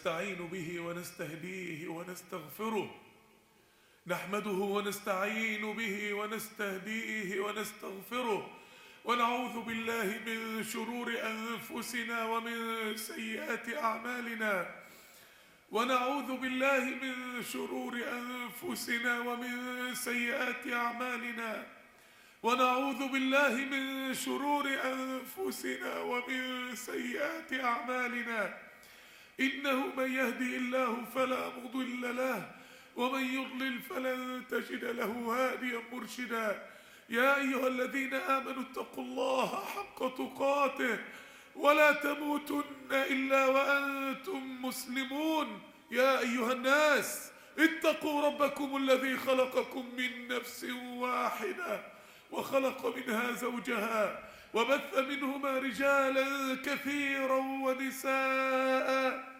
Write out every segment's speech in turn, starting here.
ونستعين به ونستهديه ونستغفره، نحمده ونستعين به ونستهديه ونستغفره، ونعوذ بالله من شرور أنفسنا ومن سيئات أعمالنا، ونعوذ بالله من شرور أنفسنا ومن سيئات أعمالنا، ونعوذ بالله من شرور أنفسنا ومن سيئات أعمالنا، إنه من يهدي الله فلا مضل له ومن يضلل فلن تجد له هاديا مرشدا. يا أيها الذين آمنوا اتقوا الله حق تقاته ولا تموتن إلا وأنتم مسلمون. يا أيها الناس اتقوا ربكم الذي خلقكم من نفس واحدة وخلق منها زوجها وبث منهما رجالا كثيرا ونساء،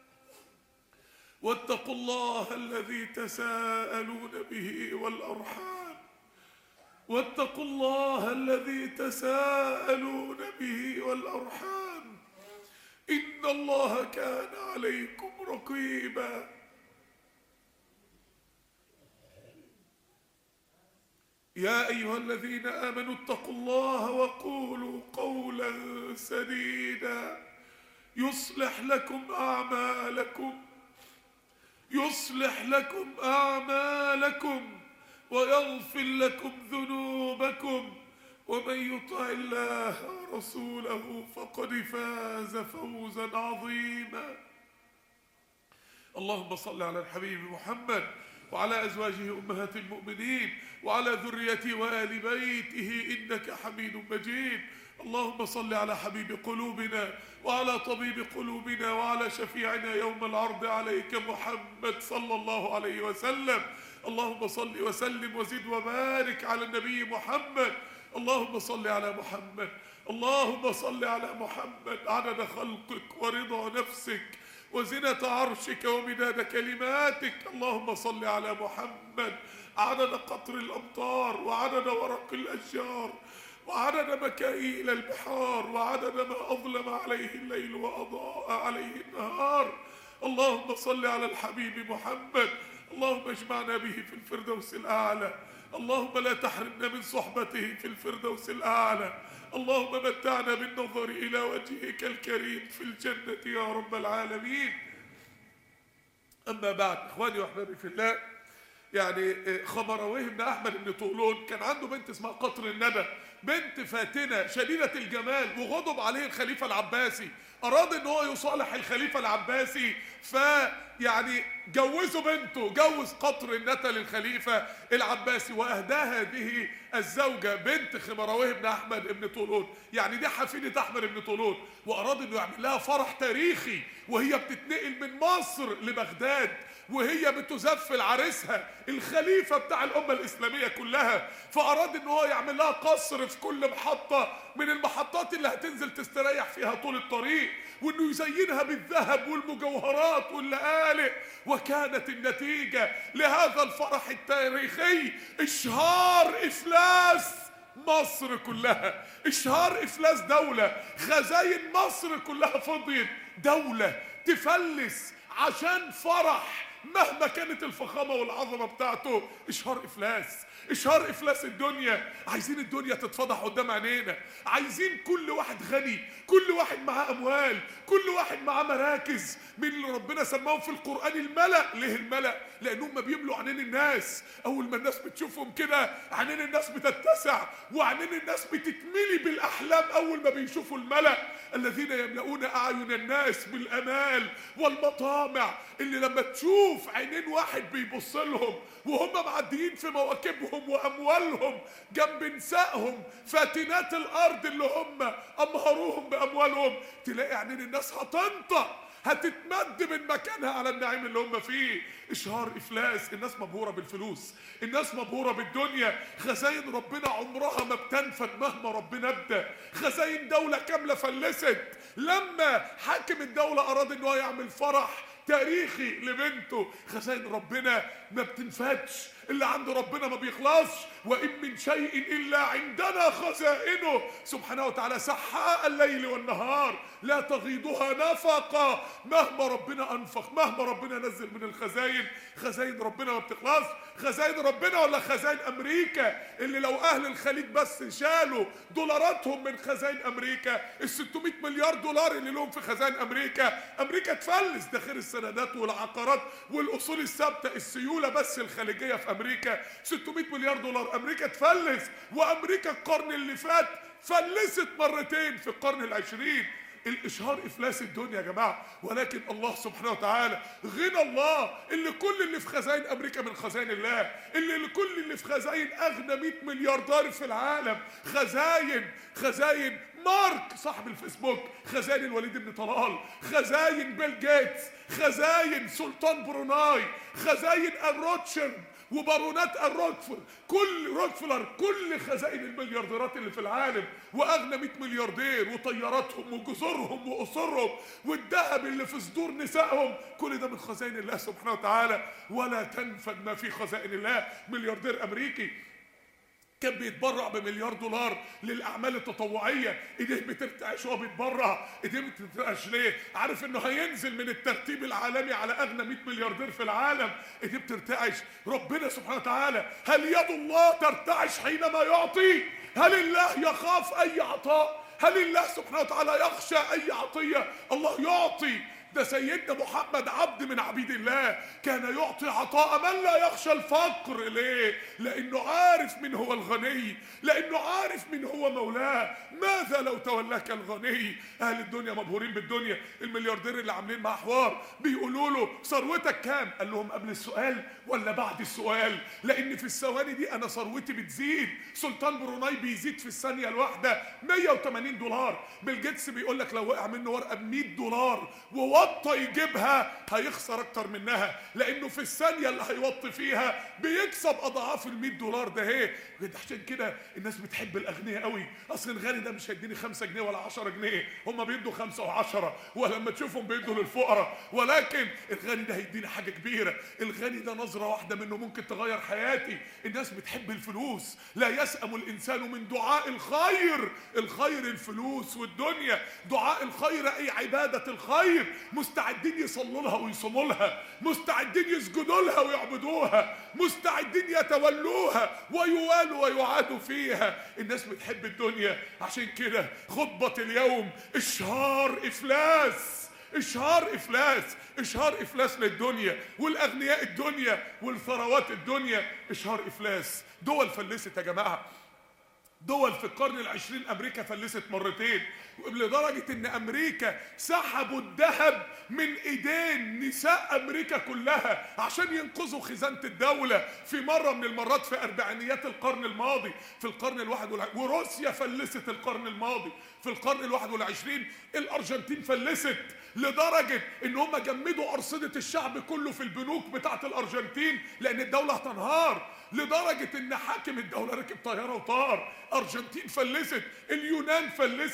واتقوا الله الذي تساءلون به والأرحام، واتقوا الله الذي تساءلون به والأرحام، إن الله كان عليكم رقيبا. يا أيها الذين آمنوا اتقوا الله وقولوا قولا سديدا يصلح لكم أعمالكم ويغفر لكم ذنوبكم، ومن يطع الله ورسوله فقد فاز فوزا عظيما. اللهم صل على الحبيب محمد وعلى أزواجه أمهات المؤمنين وعلى ذريته وآل بيته إنك حميد مجيد. اللهم صل على حبيب قلوبنا وعلى طبيب قلوبنا وعلى شفيعنا يوم العرض عليك محمد صلى الله عليه وسلم. اللهم صل وسلم وزد وبارك على النبي محمد. اللهم صل على محمد، اللهم صل على محمد عدد خلقك ورضا نفسك وزنة عرشك ومداد كلماتك. اللهم صل على محمد عدد قطر الأمطار وعدد ورق الأشجار وعدد مكائيل البحار وعدد ما أظلم عليه الليل وأضاء عليه النهار. اللهم صل على الحبيب محمد. اللهم اجمعنا به في الفردوس الأعلى، اللهم لا تحرمنا من صحبته في الفردوس الأعلى. اللهم متعنا بالنظر إلى وجهك الكريم في الجنة يا رب العالمين. أما بعد، إخواني وأحبابي في الله، يعني خمرويه بن أحمد بن طولون كان عنده بنت اسمها قطر الندى، بنت فاتنة شديدة الجمال، وغضب عليه الخليفة العباسي، أراد إن هو يصالح الخليفة العباسي، فيعني جوزوا بنته، جوز قطر الندى للخليفة العباسي، وأهدى هذه الزوجة بنت خمرويه بن أحمد بن طولون، يعني دي حفيدة أحمد بن طولون، وأراد إنه يعمل لها فرح تاريخي وهي بتتنقل من مصر لبغداد، وهي بتزفل عريسها الخليفة بتاع الأمة الإسلامية كلها. فأراد إن هو يعمل لها قصر في كل محطة من المحطات اللي هتنزل تستريح فيها طول الطريق، وإنه يزينها بالذهب والمجوهرات واللآلئ. وكانت النتيجة لهذا الفرح التاريخي إشهار إفلاس مصر كلها، إشهار إفلاس دولة. خزاين مصر كلها فضيت، دولة تفلس عشان فرح مهما كانت الفخامة والعظمة بتاعته. إشهار إفلاس، إشهار إفلاس الدنيا. عايزين الدنيا تتفضح قدام عينينا، عايزين كل واحد غني، كل واحد معاه أموال، كل واحد معاه مراكز من اللي ربنا سماهم في القرآن الملأ. ليه الملأ؟ لأنهم بيملوا عينين الناس. أول ما الناس بتشوفهم كده عينين الناس بتتسع وعينين الناس بتتملي بالأحلام أول ما بيشوفوا الملأ الذين يملؤون أعين الناس بالأمال والمطامع، اللي لما تشوف عينين واحد بيبص لهم وهم معديين في مواكبهم وأموالهم جنب نسائهم فاتنات الأرض اللي هم أمهروهم بأموالهم، تلاقي عينين الناس هتنطق، هتتمد من مكانها على النعيم اللي هم فيه. إشهار إفلاس. الناس مبهورة بالفلوس، الناس مبهورة بالدنيا. خزاين ربنا عمرها ما بتنفد مهما ربنا ابدأ. خزاين دولة كاملة فلست لما حاكم الدولة أراد إنه يعمل فرح تاريخي لبنته. خزائن ربنا ما بتنفدش، اللي عند ربنا ما بيخلصش. وإن من شيء إلا عندنا خزائنه سبحانه وتعالى سحاء الليل والنهار لا تغيضها نفقة. مهما ربنا أنفق، مهما ربنا نزل من الخزائن، خزائن ربنا ما بتخلص. خزائن ربنا ولا خزائن أمريكا اللي لو أهل الخليج بس شالوا دولاراتهم من خزائن أمريكا، ال 600 مليار دولار اللي لهم في خزائن أمريكا، أمريكا تفلس. ده غير السندات والعقارات والأصول الثابتة، السيولة بس الخليجية في أمريكا 600 مليار دولار، أمريكا تفلس. وأمريكا القرن اللي فات فلست مرتين في القرن العشرين. الاشهار افلاس الدنيا يا جماعه، ولكن الله سبحانه وتعالى غنى الله اللي كل اللي في خزائن امريكا من خزائن الله، اللي كل اللي في خزائن اغنى 100 ملياردير في العالم، خزائن مارك صاحب الفيسبوك، خزائن الوليد بن طلال، خزائن بيل جيتس، خزائن سلطان بروناي، خزائن الروتشيلد وبارونات روكفلر، كل خزائن المليارديرات اللي في العالم واغنى 100 ملياردير وطياراتهم وجسورهم وقصورهم والذهب اللي في صدور نسائهم، كل ده من خزائن الله سبحانه وتعالى. ولا تنفد ما في خزائن الله. ملياردير امريكي كان بيتبرع بمليار دولار للاعمال التطوعيه، ايديه بترتعش وهو بيتبرع. ايديه بترتعش ليه؟ عارف انه هينزل من الترتيب العالمي على اغنى 100 ملياردير في العالم. ايديه بترتعش. ربنا سبحانه وتعالى هل يد الله ترتعش حينما يعطي؟ هل الله يخاف اي عطاء؟ هل الله سبحانه وتعالى يخشى اي عطيه؟ الله يعطي. ده سيدنا محمد عبد من عبيد الله كان يعطي عطاء من لا يخشى الفقر. ليه؟ لأنه عارف من هو الغني، لأنه عارف من هو مولاه. ماذا لو تولاك الغني؟ أهل الدنيا مبهورين بالدنيا. الملياردير اللي عاملين معاه حوار بيقولوا له ثروتك كام؟ قال لهم قبل السؤال ولا بعد السؤال؟ لأن في الثواني دي أنا ثروتي بتزيد. سلطان بروناي بيزيد في الثانية الواحدة 180 دولار. بيل جيتس بيقول لك لو وقع منه ورقة ب100 دولار ووطى يجيبها هيخسر اكتر منها، لانه في الثانيه اللي هيوطي فيها بيكسب اضعاف ال100 دولار. ده ايه؟ عشان كده الناس بتحب الاغنياء قوي. اصل الغني ده مش هيديني 5 جنيه ولا 10 جنيه، هم بيدوا 5 و10، ولما تشوفهم بيدوا للفقراء. ولكن الغني ده هيديني حاجه كبيره. الغني ده نظره واحده منه ممكن تغير حياتي. الناس بتحب الفلوس. لا يسأم الانسان من دعاء الخير. الخير الفلوس والدنيا. دعاء الخير اي عباده الخير. مستعدين يصلوا لها ويصوموا لها، مستعدين يسجدوا لها ويعبدوها، مستعدين يتولوها ويوالوا ويعادوا فيها. الناس بتحب الدنيا. عشان كده خطبة اليوم اشهار افلاس، اشهار افلاس، اشهار افلاس للدنيا والاغنياء الدنيا والثروات الدنيا. اشهار افلاس. دول فلست يا جماعه. دول في القرن العشرين امريكا فلست مرتين، لدرجة ان امريكا سحبوا الذهب من ايدين نساء امريكا كلها عشان ينقذوا خزانة الدولة في مرة من المرات في اربعينيات القرن الماضي. في القرن وروسيا فلست القرن الماضي. في القرن 21 الارجنتين فلست، لدرجة ان هم جمدوا ارصدة الشعب كله في البنوك بتاعت الارجنتين لان الدولة هتنهار، لدرجة ان حاكم الدولة ركب طيارة وطار. ارجنتين فلست، اليونان فلست.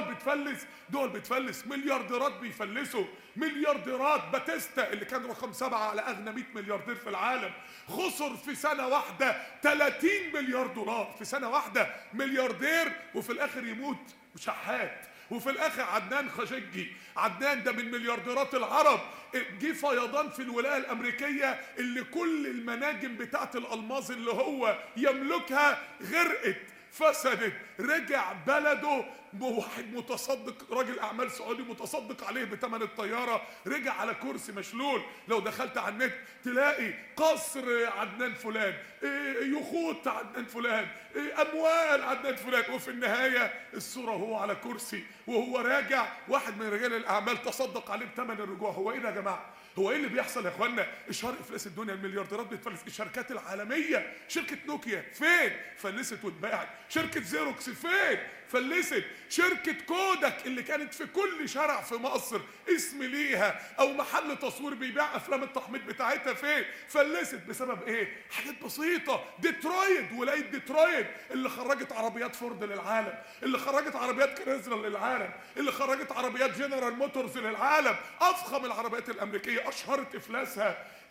دول بتفلس. مليارديرات بيفلسوا، مليارديرات. باتيستا اللي كان رقم 7 على اغنى 100 ملياردير في العالم خسر في سنة واحدة 30 مليار دولار في سنة واحدة. ملياردير وفي الاخر يموت شحات. وفي الاخر عدنان خاشقجي، عدنان ده من مليارديرات العرب، جه فيضان في الولايه الامريكيه اللي كل المناجم بتاعت الالماظ اللي هو يملكها غرقت فسدت. رجع بلده واحد متصدق، راجل اعمال سعودي متصدق عليه بثمن الطياره، رجع على كرسي مشلول. لو دخلت على النت تلاقي قصر عدنان فلان، يخوت عدنان فلان، اموال عدنان فلان، وفي النهايه الصوره وهو على كرسي وهو راجع واحد من رجال الاعمال تصدق عليه بثمن الرجوع. هو ايه ده يا جماعه؟ هو ايه اللي بيحصل يا اخوانا؟ اشهار افلاس الدنيا. المليارديرات بتفلس. الشركات العالميه، شركه نوكيا فين؟ فلست واتباعت. شركه زيروكس فين؟ فلست. شركه كودك اللي كانت في كل شارع في مصر اسم ليها او محل تصوير بيبيع افلام التحميض بتاعتها فين؟ فلست. بسبب ايه؟ حاجات بسيطه. ديترويت، ولايه ديترويت اللي خرجت عربيات فورد للعالم، اللي خرجت عربيات كريزلر للعالم، اللي خرجت عربيات جنرال موتورز للعالم، افخم العربيات الامريكيه، اشهرت افلاسها.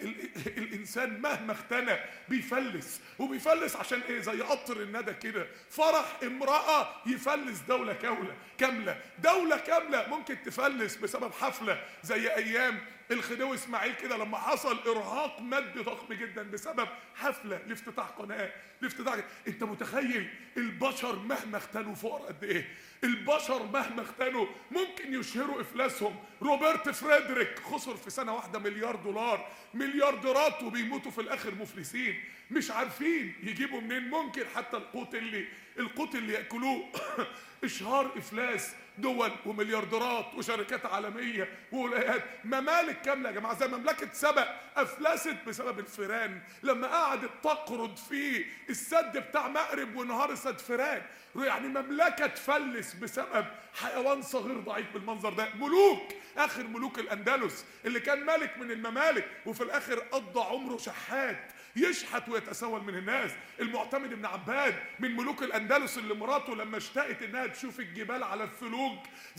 الانسان مهما اختنى بيفلس، وبيفلس عشان ايه؟ زي قطر الندى كده، فرح امرأة يفلس دولة كاملة. دولة كاملة ممكن تفلس بسبب حفلة زي ايام الخديوي اسماعيل كده، لما حصل ارهاق مادي ضخم جدا بسبب حفلة لافتتاح قناة، انت متخيل البشر مهما اختنوا فقر قد ايه؟ البشر مهما اختنوا ممكن يشهروا افلاسهم. روبرت فريدريك خسر في سنة واحدة مليار دولار، مليارديرات، وبيموتوا في الاخر مفلسين مش عارفين يجيبوا منين. ممكن حتى القوت اللي ياكلوه اشهار افلاس دول ومليارديرات وشركات عالميه وولايات، ممالك كامله يا جماعه. زي مملكه سبأ افلست بسبب الفيران، لما قعدت تقرض في السد بتاع مأرب وانهار سد فيران. يعني مملكه تفلس بسبب حيوان صغير ضعيف بالمنظر ده. اخر ملوك الاندلس اللي كان ملك من الممالك، وفي الاخر قضى عمره شحات يشحت ويتسول من الناس. المعتمد بن عباد من ملوك الاندلس اللي مراته لما اشتقت انها تشوف الجبال على الثلوج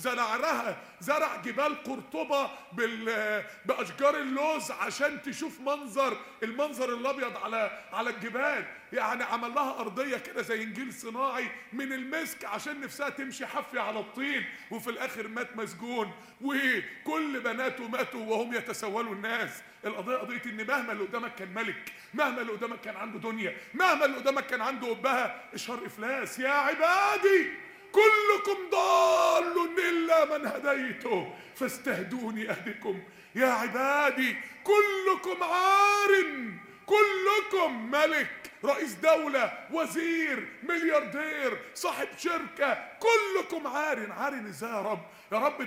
زرع جبال قرطبة باشجار اللوز عشان تشوف المنظر الابيض على الجبال. يعني عمل لها ارضيه كده زي نجيل صناعي من المسك عشان نفسها تمشي حافيه على الطين، وفي الاخر مات مسجون، وكل بناته ماتوا وهم يتسولوا الناس. قضيه ان مهما اللي قدامك كان ملك، مهما اللي قدامك كان عنده دنيا، مهما اللي قدامك كان عنده أبها، اشهار افلاس. يا عبادي كلكم ضال الا من هديته فاستهدوني اهدكم. يا عبادي كلكم عار، كلكم ملك، رئيس دولة، وزير، ملياردير، صاحب شركة، كلكم عار ازاي يا رب؟ يا رب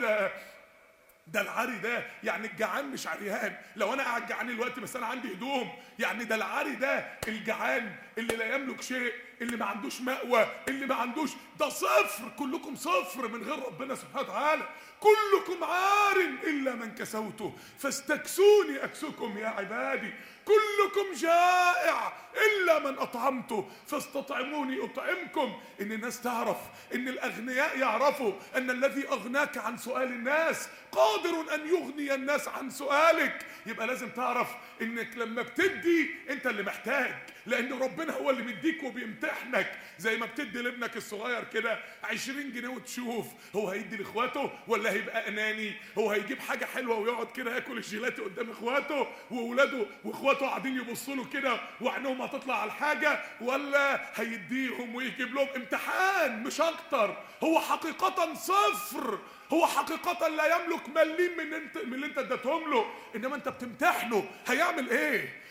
ده العري ده يعني الجعان مش عريان. لو انا قاعد جعان دلوقتي بس انا عندي هدوم، يعني ده العري ده الجعان اللي لا يملك شيء، اللي ما عندوش مأوى، اللي ما عندوش، ده صفر. كلكم صفر من غير ربنا سبحانه وتعالى. كلكم عار الا من كسوته فاستكسوني اكسكم يا عبادي. كلكم جائع الا من اطعمته فاستطعموني اطعمكم. ان الناس تعرف، ان الاغنياء يعرفوا ان الذي اغناك عن سؤال الناس قادر ان يغني الناس عن سؤالك. يبقى لازم تعرف انك لما بتدي انت اللي محتاج، لان ربنا هو اللي مديك وبيمتحنك. زي ما بتدي لابنك الصغير كده 20 جنيه وتشوف هو هيدي لاخواته ولا هيبقى اناني. هو هيجيب حاجه حلوه ويقعد كده ياكل الجيلاتي قدام اخواته، واولاده واخواته قاعدين يبصوا له كده وعينهم هتطلع على الحاجه، ولا هيديهم ويجيب لهم؟ امتحان مش اكتر. هو حقيقه صفر، هو حقيقه لا يملك مليم من اللي انت اديتهم له، انما انت بتمتحنه. هيعمل ايه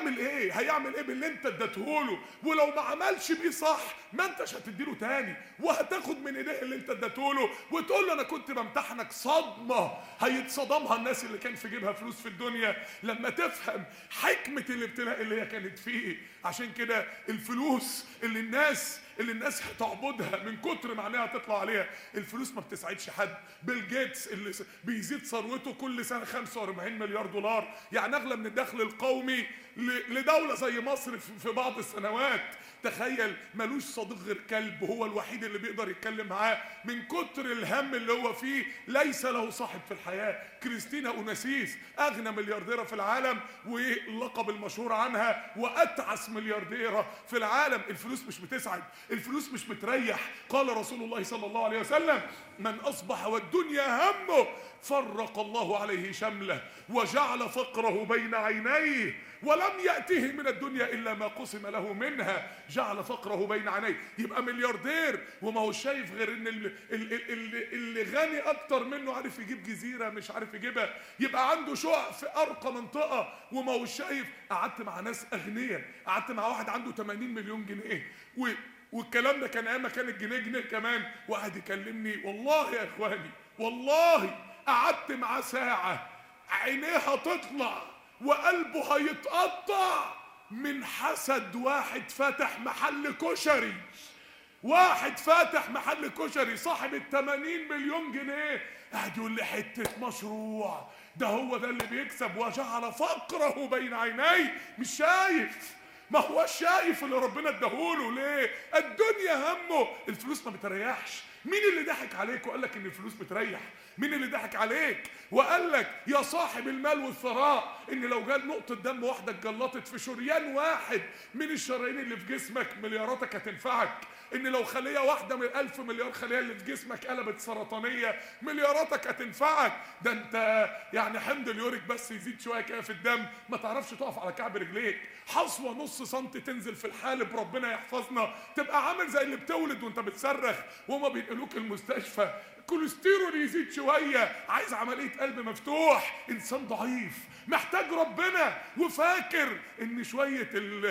باللي انت اديتهوله؟ ولو ما عملش بيه صح ما انتش هتديله تاني، وهتاخد من ايديه اللي انت اديتهوله وتقول له انا كنت بمتحنك. صدمه هيتصدمها الناس اللي كان في جيبها فلوس في الدنيا لما تفهم حكمه الابتلاء اللي هي كانت فيه. عشان كده الفلوس اللي الناس هتعبدها من كتر ما عينيها تطلع عليها، الفلوس ما بتسعدش حد. بيل جيتس اللي بيزيد ثروته كل سنه 45 مليار دولار، يعني اغلى من الدخل القومي لدوله زي مصر في بعض السنوات. تخيل ملوش صديق غير كلب، هو الوحيد اللي بيقدر يتكلم معاه من كتر الهم اللي هو فيه. ليس له صاحب في الحياه. كريستينا اوناسيس اغنى مليارديره في العالم، واللقب المشهور عنها واتعس مليارديره في العالم. الفلوس مش بتسعد، الفلوس مش بتريح. قال رسول الله صلى الله عليه وسلم: من اصبح والدنيا همه فرق الله عليه شمله وجعل فقره بين عينيه ولم يأته من الدنيا إلا ما قسم له منها. جعل فقره بين عينيه. يبقى ملياردير وما هو شايف غير ان اللي غني اكتر منه عارف يجيب جزيرة مش عارف يجيبها. يبقى عنده شقق في ارقى منطقة وما هو شايف. قعدت مع ناس اغنياء، قعدت مع واحد عنده 80 مليون جنيه والكلام ده كان ايام ما كان الجنيه جنيه كمان، وقعد يكلمني والله يا اخواني، والله قعدت معاه ساعة عينيها تطلع وقلبه هيتقطع من حسد واحد فاتح محل كشري. واحد فاتح محل كشري صاحب ال80 مليون جنيه قاعد يقول لي حتة مشروع ده هو ده اللي بيكسب. وجعل فقره بين عينيه. مش شايف، ما هو شايف اللي ربنا اداهوله. ليه؟ الدنيا همه. الفلوس ما بتريحش، مين اللي ضحك عليك وقال لك ان الفلوس بتريح؟ مين اللي ضحك عليك وقال لك يا صاحب المال والثراء ان لو جال نقطة دم واحدة اتجلطت في شريان واحد من الشرايين اللي في جسمك ملياراتك هتنفعك؟ ان لو خلية واحدة من 1000 مليار خلية اللي في جسمك قلبت سرطانية ملياراتك هتنفعك؟ ده انت يعني حمض اليوريك بس يزيد شوية كده في الدم ما تعرفش تقف على كعب رجليك، حصوة نص سنتي تنزل في الحالب ربنا يحفظنا تبقى عامل زي اللي بتولد وانت بتصرخ وهما بينقلوك المستشفى، كوليسترول يزيد شوية عايز عملية قلب مفتوح، انسان ضعيف محتاج ربنا وفاكر ان شوية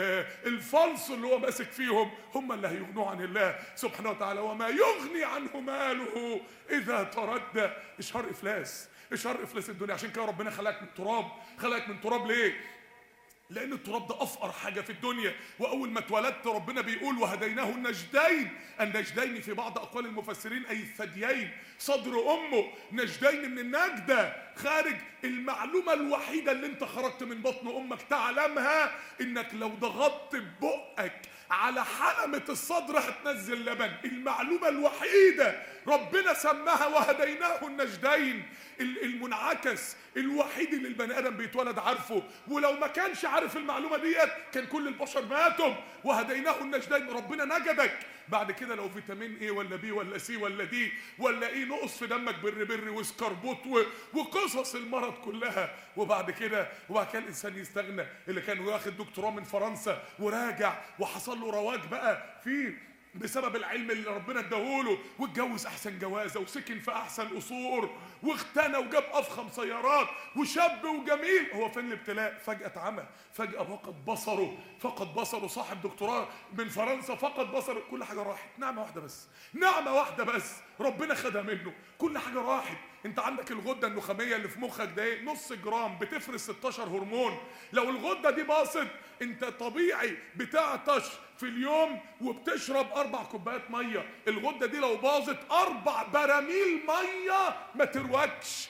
الفلس اللي هو ماسك فيهم هم اللي هيغنوا عن الله سبحانه وتعالى. وما يغني عنه ماله اذا تردى. اشهار افلاس، اشهار افلاس الدنيا. عشان كده ربنا خلقك من تراب. خلقك من تراب ليه؟ لأن التراب ده أفقر حاجة في الدنيا. وأول ما اتولدت ربنا بيقول وهديناه النجدين. النجدين في بعض أقوال المفسرين أي الثديين، صدر أمه. نجدين من النجدة، خارج. المعلومة الوحيدة اللي أنت خرجت من بطن أمك تعلمها إنك لو ضغطت ببقك على حلمة الصدر هتنزل لبن. المعلومة الوحيدة ربنا سماها وهديناه النجدين. المنعكس الوحيد اللي البني ادم بيتولد عارفه، ولو ما كانش عارف المعلومه ديت كان كل البشر ماتوا. وهديناه النجدين. ربنا نجدك. بعد كده لو فيتامين ايه ولا بي ولا سي ولا دي ولا ايه نقص في دمك بر وسكربوت وقصص المرض كلها. وبعد كده الانسان يستغنى. اللي كان واخد دكتوراه من فرنسا وراجع وحصل له رواج بقى فيه بسبب العلم اللي ربنا اداهوله، واتجوز احسن جوازه وسكن في احسن قصور واغتنى وجاب افخم سيارات وشاب وجميل. هو فين الابتلاء؟ فجأة اتعمى، فجأة فقد بصره. صاحب دكتوراه من فرنسا فقد بصره. كل حاجه راحت. نعمه واحده بس ربنا خدها منه. كل حاجه راحت. انت عندك الغده النخاميه اللي في مخك ده ايه؟ نص جرام بتفرز 16 هرمون. لو الغده دي باظت انت طبيعي بتعطش في اليوم وبتشرب 4 كوبايات ميه. الغده دي لو باظت 4 براميل ميه ما تروكش.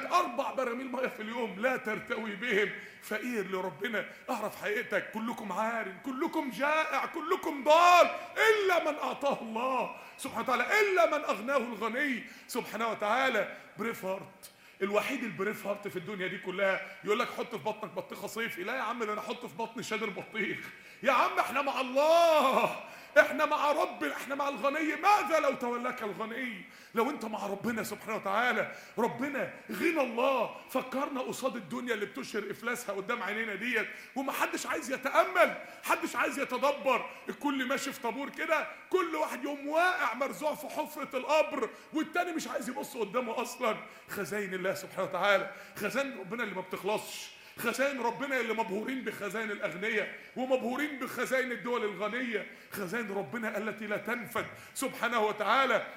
4 براميل ميه في اليوم لا ترتوي بهم. فقير لربنا. اعرف حقيقتك. كلكم عار، كلكم جائع، كلكم ضال الا من اعطاه الله سبحانه وتعالى، الا من اغناه الغني سبحانه وتعالى. بريفهارت الوحيد البريفهارت في الدنيا دي كلها يقول لك حط في بطنك بطيخه صيفي. لا يا عم، ده انا احط في بطني شادر بطيخ. يا عم احنا مع الله، احنا مع ربنا، احنا مع الغني. ماذا لو تولاك الغني؟ لو انت مع ربنا سبحانه وتعالى. ربنا غنى الله فكرنا قصاد الدنيا اللي بتشهر افلاسها قدام عينينا ديت، ومحدش عايز يتامل، محدش عايز يتدبر. الكل ماشي في طابور كده، كل واحد يوم واقع مرزوع في حفره القبر والتاني مش عايز يبص قدامه اصلا. خزائن الله سبحانه وتعالى، خزائن ربنا اللي ما بتخلصش، خزائن ربنا اللي مبهورين بخزائن الاغنياء ومبهورين بخزائن الدول الغنيه، خزائن ربنا التي لا تنفد سبحانه وتعالى.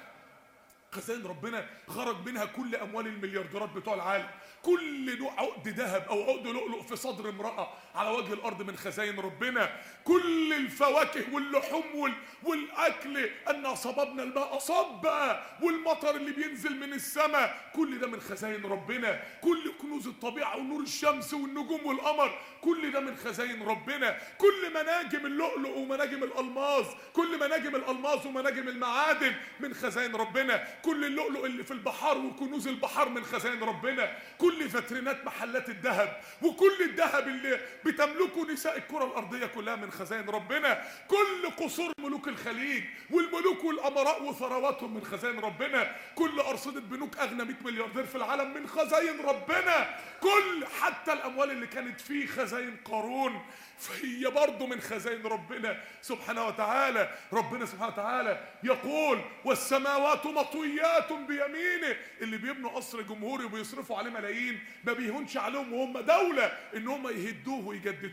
خزائن ربنا خرج منها كل اموال المليارديرات بتوع العالم. كل نوع عقد ذهب او عقد لؤلؤ في صدر امراه على وجه الارض من خزائن ربنا. كل الفواكه واللحوم والاكل ان صببنا الماء صبا، والمطر اللي بينزل من السماء كل ده من خزائن ربنا. كل كنوز الطبيعه ونور الشمس والنجوم والقمر كل ده من خزائن ربنا. كل مناجم اللؤلؤ ومناجم الالماظ، كل مناجم الالماظ ومناجم المعادن من خزائن ربنا. كل اللؤلؤ اللي في البحار وكنوز البحار من خزائن ربنا. كل فترينات محلات الذهب وكل الذهب اللي بتملكه نساء الكرة الأرضية كلها من خزائن ربنا. كل قصور ملوك الخليج والملوك والأمراء وثرواتهم من خزائن ربنا. كل أرصدة بنوك أغنى 100 ملياردير في العالم من خزائن ربنا. كل حتى الأموال اللي كانت في خزائن قارون فهي برضه من خزائن ربنا سبحانه وتعالى. ربنا سبحانه وتعالى يقول والسماوات مطويات بيمينه. اللي بيبنوا قصر جمهوري وبيصرفوا عليه ملايين ما بيهونش عليهم وهم دولة ان هم يهدوه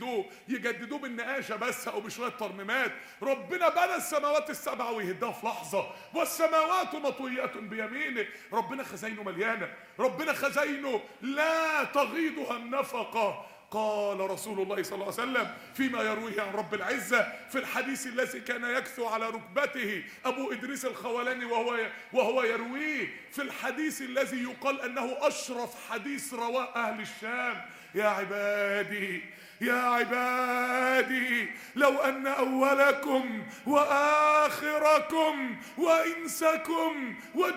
ويجددوه بالنقاشة بس او بشوية ترميمات. ربنا بنى السماوات السبع ويهدها في لحظة. والسماوات مطويات بيمينه. ربنا خزاينه مليانة، ربنا خزاينه لا تغيضها النفقة. قال رسول الله صلى الله عليه وسلم فيما يرويه عن رب العزة في الحديث الذي كان يكثو على ركبته أبو إدريس الخولاني وهو يرويه، في الحديث الذي يقال أنه أشرف حديث رواه أهل الشام: يا عبادي يا عبادي لو أن أولكم وآخركم وإنسكم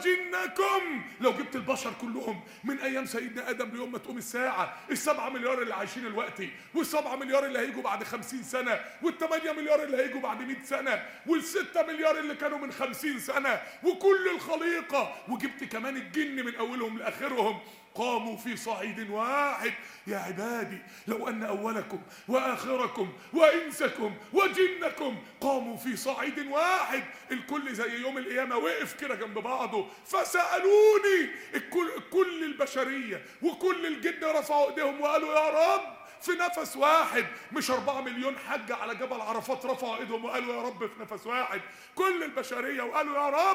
وجنكم، لو جبت البشر كلهم من أيام سيدنا آدم ليوم ما تقوم الساعة، ال7 مليار اللي عايشين دلوقتي، وال7 مليار اللي هيجوا بعد 50 سنة، وال8 مليار اللي هيجوا بعد 100 سنة، وال6 مليار اللي كانوا من 50 سنة، وكل الخليقة، وجبت كمان الجن من أولهم لآخرهم، قاموا في صعيد واحد. يا عبادي لو أن أولكم وآخركم وإنسكم وجنكم قاموا في صعيد واحد، الكل زي يوم القيامة وقف كده جنب بعضه فسألوني، كل البشرية وكل الجن رفعوا ايديهم وقالوا يا رب في نفس واحد، مش 4 مليون حج على جبل عرفات رفعوا ايدهم وقالوا يا رب في نفس واحد، كل البشرية وقالوا يا رب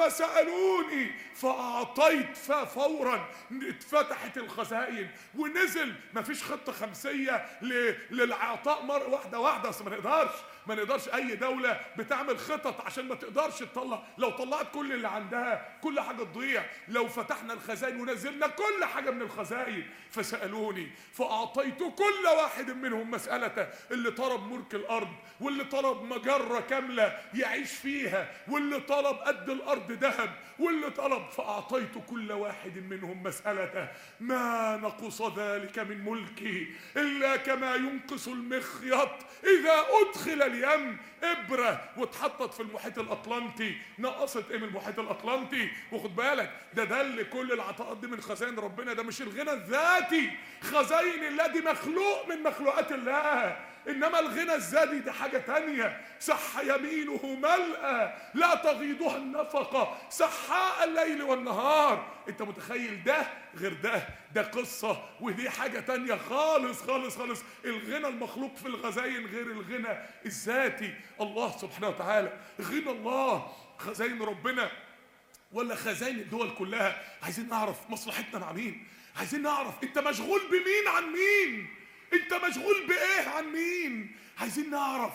فسألوني فأعطيت، ففورا اتفتحت الخزائن ونزل، مفيش خطة خمسية للعطاء مرة واحدة، اصل ما نقدرش اي دولة بتعمل خطط عشان ما تقدرش تطلع، لو طلعت كل اللي عندها كل حاجة تضيع، لو فتحنا الخزائن ونزلنا كل حاجة من الخزائن. فسألوني فأعطيت كل واحد منهم مسألته، اللي طلب ملك الأرض، واللي طلب مجرة كاملة يعيش فيها، واللي طلب قد الأرض ذهب، واللي طلب، فأعطيت كل واحد منهم مسألته، ما نقص ذلك من ملكي إلا كما ينقص المخيط إذا أدخل اليم. إبرة واتحطت في المحيط الأطلنطي، نقصت إيه من المحيط الأطلنطي؟ وخد بالك ده اللي كل العطاءات دي من خزائن ربنا، ده مش الغنى الذاتي، خزائن الله دي مخلوق من مخلوقات الله، إنما الغنى الذاتي ده حاجة تانية. صح يمينه ملأى لا تغيضها النفقة سحاء الليل والنهار. انت متخيل؟ ده غير ده قصة، ودي حاجة تانية خالص خالص خالص. الغنى المخلوق في الخزائن غير الغنى الذاتي. الله سبحانه وتعالى، غنى الله خزائن ربنا ولا خزائن الدول كلها؟ عايزين نعرف مصلحتنا مع مين، عايزين نعرف انت مشغول بمين عن مين، انت مشغول بايه عن مين، عايزين نعرف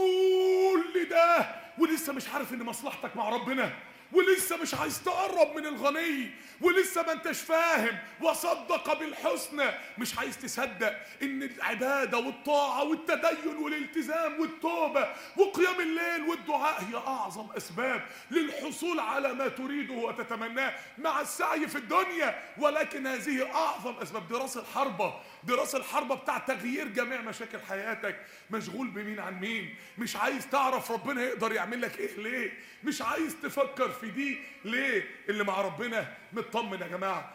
كل ده ولسه مش عارف ان مصلحتك مع ربنا، ولسه مش عايز تقرب من الغني، ولسه ما انتش فاهم وصدق بالحسنى، مش عايز تصدق ان العبادة والطاعة والتدين والالتزام والتوبة وقيام الليل والدعاء هي اعظم اسباب للحصول على ما تريده وتتمناه مع السعي في الدنيا. ولكن هذه اعظم اسباب. دراسة الحربة بتاع تغيير جميع مشاكل حياتك. مشغول بمين عن مين، مش عايز تعرف ربنا يقدر يعمل لك ايه ليه، مش عايز تفكر في دي ليه. اللي مع ربنا مطمن يا جماعة.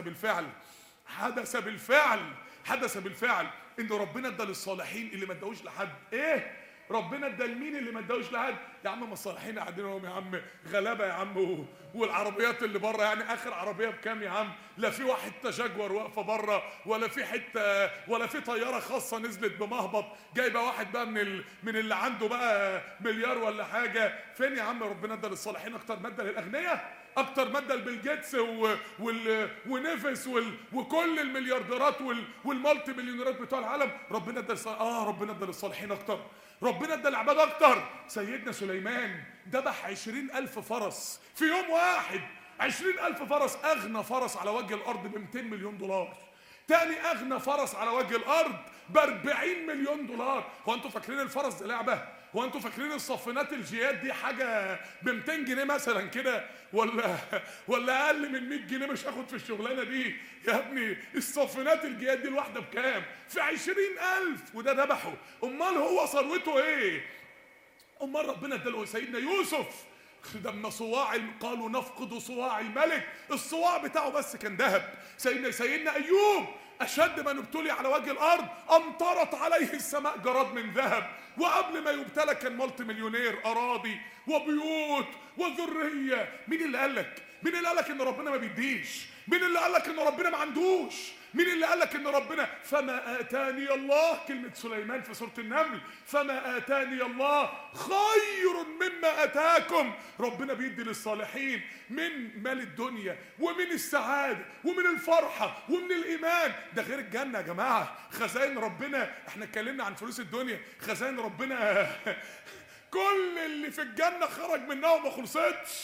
حدث بالفعل ان ربنا ادى للصالحين اللي ما اداهوش لحد. ايه ربنا ادى لمين اللي ما اداهوش لحد؟ يا عم ما الصالحين قاعدين اهم يا عم، غلابه يا عم، والعربيات اللي بره يعني اخر عربيه بكام يا عم؟ لا في واحد تجاجور واقفه بره، ولا في حته، ولا في طياره خاصه نزلت بمهبط جايبه واحد بقى من اللي عنده بقى مليار ولا حاجه. فين يا عم؟ ربنا ادى للصالحين اكتر ماده للاغنياء، اكتر ماده لبيل جيتس ونيفس وكل المليارديرات والمالتي مليونيرات بتوع العالم. ربنا ادى للصالحين اكتر، ربنا ادى العباد اكتر. سيدنا سليمان ذبح 20,000 فرس في يوم واحد. 20,000 فرس. اغنى فرس على وجه الارض ب200 مليون دولار. تاني اغنى فرس على وجه الارض ب40 مليون دولار. هو انتوا فاكرين الفرس دي لعبه؟ هو انتوا فاكرين الصفينات الجياد دي حاجه ب200 جنيه مثلا كده، ولا اقل من 100 جنيه مش هاخد في الشغلانه دي يا ابني؟ الصفينات الجياد دي الواحده بكام؟ في 20,000. وده ذبحه. امال هو ثروته ايه؟ امال ربنا اداله سيدنا يوسف لما قالوا نفقد صواع الملك، الصواع بتاعه بس كان ذهب. سيدنا ايوب اشد من ابتلي على وجه الارض، امطرت عليه السماء جراد من ذهب. وقبل ما يبتلى كان مالتي مليونير، اراضي وبيوت وذريه. مين اللي قالك ان ربنا ما بيديش؟ مين اللي قالك ان ربنا ما عندوش؟ مين اللي قالك ان ربنا فما اتاني الله، كلمة سليمان في سورة النمل، فما اتاني الله خير مما اتاكم. ربنا بيدي للصالحين من مال الدنيا ومن السعادة ومن الفرحة ومن الايمان. ده غير الجنة يا جماعة. خزائن ربنا، احنا اتكلمنا عن فلوس الدنيا، خزائن ربنا كل اللي في الجنة خرج منها وما خلصتش،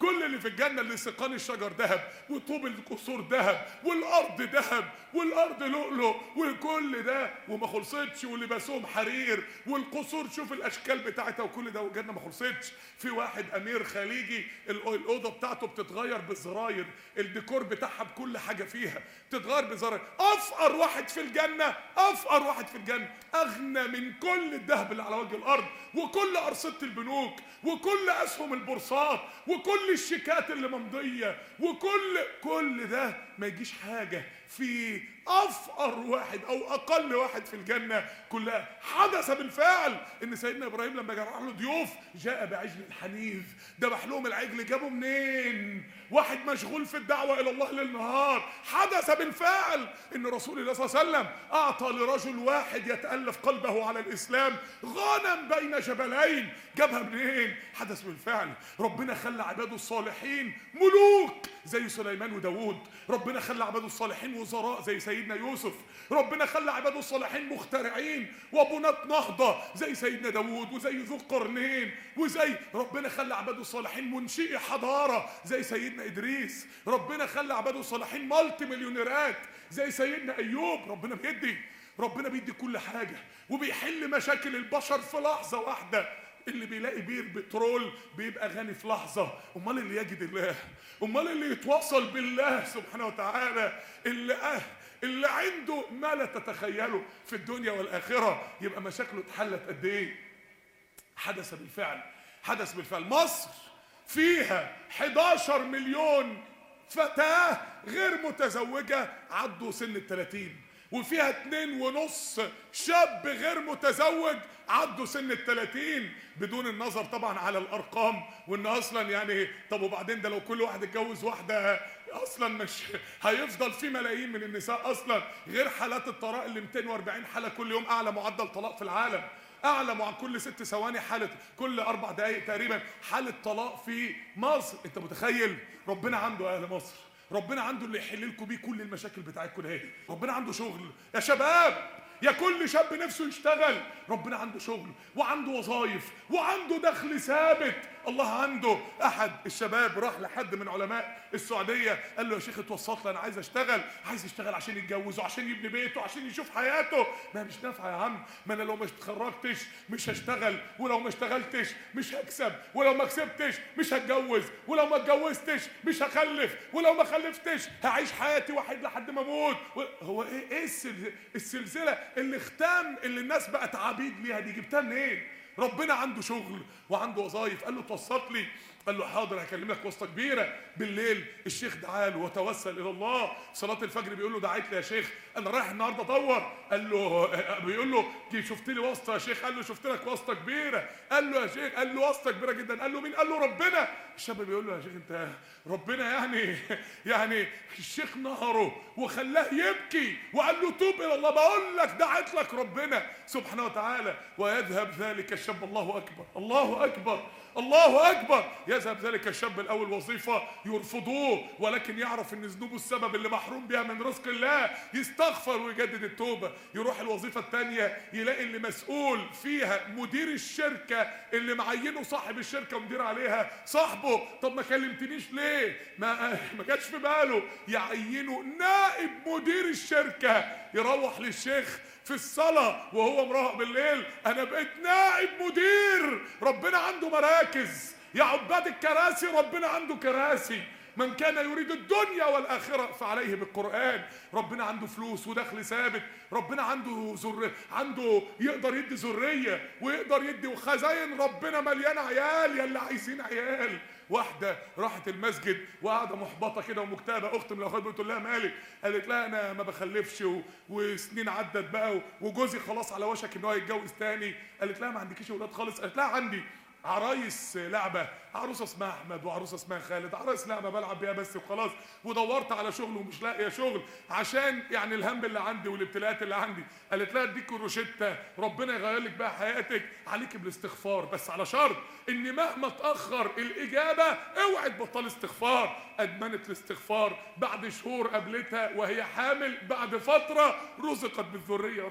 كل اللي في الجنة اللي سقان الشجر ذهب، وطوب القصور ذهب، والأرض ذهب، والأرض لؤلؤ، وكل ده وما خلصتش، ولباسهم حرير، والقصور شوف الأشكال بتاعتها، وكل ده والجنة ما خلصتش. في واحد أمير خليجي الأوضة بتاعته بتتغير بالزراير، الديكور بتاعها بكل حاجة فيها تتغير بالزراير. أفقر واحد في الجنة، أفقر واحد في الجنة أغنى من كل الذهب اللي على وجه الأرض، وكل أرصدة البنوك، وكل أسهم البورصات، وكل الشيكات اللي ممضية، كل ده ما يجيش حاجة في أفقر واحد أو أقل واحد في الجنة كلها. حدث بالفعل إن سيدنا إبراهيم لما جرح له ضيوف جاء بعجل حنيذ، ذبح لهم العجل. جابوا منين؟ واحد مشغول في الدعوة إلى الله ليل نهار. حدث بالفعل إن رسول الله صلى الله عليه وسلم أعطى لرجل واحد يتألف قلبه على الإسلام غنم بين جبلين. جابها منين؟ حدث بالفعل. ربنا خلى عباده الصالحين ملوك زي سليمان وداود، ربنا خلى عباده الصالحين وزراء زي سيدنا يوسف، ربنا خلى عباده الصالحين مخترعين وبنات نهضة زي سيدنا داود وزي ذو القرنين، وزي ربنا خلى عباده الصالحين منشئي حضارة زي سيدنا إدريس، ربنا خلى عباده الصالحين مالتي مليونيرات زي سيدنا أيوب. ربنا بيدي كل حاجة وبيحل مشاكل البشر في لحظة واحدة. اللي بيلاقي بير بترول بيبقى غني في لحظة، امال اللي يجد الله، امال اللي يتواصل بالله سبحانه وتعالى، اللي عنده ما لا تتخيله في الدنيا والآخرة، يبقى مشاكله اتحلت قد ايه. حدث بالفعل. مصر فيها 11 مليون فتاة غير متزوجة عدوا سن ال30، وفيها 2.5 شاب غير متزوج عدوا سن ال30، بدون النظر طبعا على الارقام. وان اصلا يعني طب وبعدين ده لو كل واحد اتجوز واحده اصلا مش هيفضل في ملايين من النساء اصلا، غير حالات الطلاق اللي 240 حاله كل يوم، اعلى معدل طلاق في العالم، اعلى كل 6 ثواني حاله، كل 4 دقائق تقريبا حاله طلاق في مصر. انت متخيل؟ ربنا عنده اهل مصر، ربنا عنده اللي يحل لكم بيه كل المشاكل بتاعتكم دي. ربنا عنده شغل يا شباب، يا كل شاب نفسه يشتغل، ربنا عنده شغل وعنده وظايف وعنده دخل ثابت. الله عنده. احد الشباب راح لحد من علماء السعوديه قال له يا شيخ اتوسط لي، انا عايز يشتغل عشان يتجوز وعشان يبني بيته وعشان يشوف حياته. ما مش نافعه يا عم، ما انا لو ما اتخرجتش مش هشتغل، ولو ما اشتغلتش مش هكسب، ولو ما كسبتش مش هتجوز، ولو ما اتجوزتش مش هخلف، ولو ما خلفتش هعيش حياتي وحيد لحد ما اموت. هو ايه السلسله اللي الناس بقت عبيد ليها دي؟ جبتها منين؟ ربنا عنده شغل وعنده وظايف. قال له توسط لي، قال له حاضر هكلم لك واسطه كبيره. بالليل الشيخ دعا له وتوسل الى الله. صلاه الفجر بيقول له دعيت لي يا شيخ، انا رايح النهارده ادور. قال له بيقول له شفت لي واسطه يا شيخ؟ قال له شفت لك واسطه كبيره. قال له يا شيخ، قال له واسطه كبيره جدا. قال له مين؟ قال له ربنا. الشاب بيقول له يا شيخ انت ربنا يعني الشيخ نهره وخلاه يبكي وقال له توب الى الله. بقول لك دعيت لك ربنا سبحانه وتعالى. ويذهب ذلك الشاب، الله اكبر الله اكبر الله اكبر، يذهب ذلك الشاب الاول وظيفه يرفضوه، ولكن يعرف ان ذنوبه السبب اللي محروم بها من رزق الله، يستغفر ويجدد التوبه. يروح الوظيفه الثانيه يلاقي اللي مسؤول فيها مدير الشركه اللي معينه صاحب الشركه ومدير عليها صاحبه. طب ما كلمتنيش ليه؟ ما جاتش في باله يعينه نائب مدير الشركه. يروح للشيخ في الصلاة وهو مراهق بالليل، أنا بقيت نائب مدير. ربنا عنده مراكز يا عباد الكراسي، ربنا عنده كراسي. من كان يريد الدنيا والآخرة فعليه بالقرآن. ربنا عنده فلوس ودخل ثابت، ربنا عنده يقدر يدي ذرية ويقدر يدي، وخزاين ربنا مليانة عيال يا اللي عايزين عيال. واحدة راحت المسجد وقاعدة محبطة كده ومكتئبة، أخت من الأخوات بتقول لها مالك؟ قالت لها أنا ما بخلفش وسنين عدت بقى وجوزي خلاص على وشك إن هو يتجوز تاني. قالت لها ما عندكيش أولاد خالص؟ قالت لها عندي عرايس لعبة، عروسة اسمها أحمد وعروسة اسمها خالد، عرايس لعبة بلعب بيها بس وخلاص، ودورت على شغل ومش لاقية شغل عشان يعني الهم اللي عندي والابتلاءات اللي عندي. قالت لها اديك روشتة ربنا يغير لك بقى حياتك، عليك بالاستغفار بس على شرط ان مهما تأخر الإجابة اوعي تبطل استغفار. أدمنت الاستغفار، بعد شهور قابلتها وهي حامل، بعد فترة رزقت بالذرية.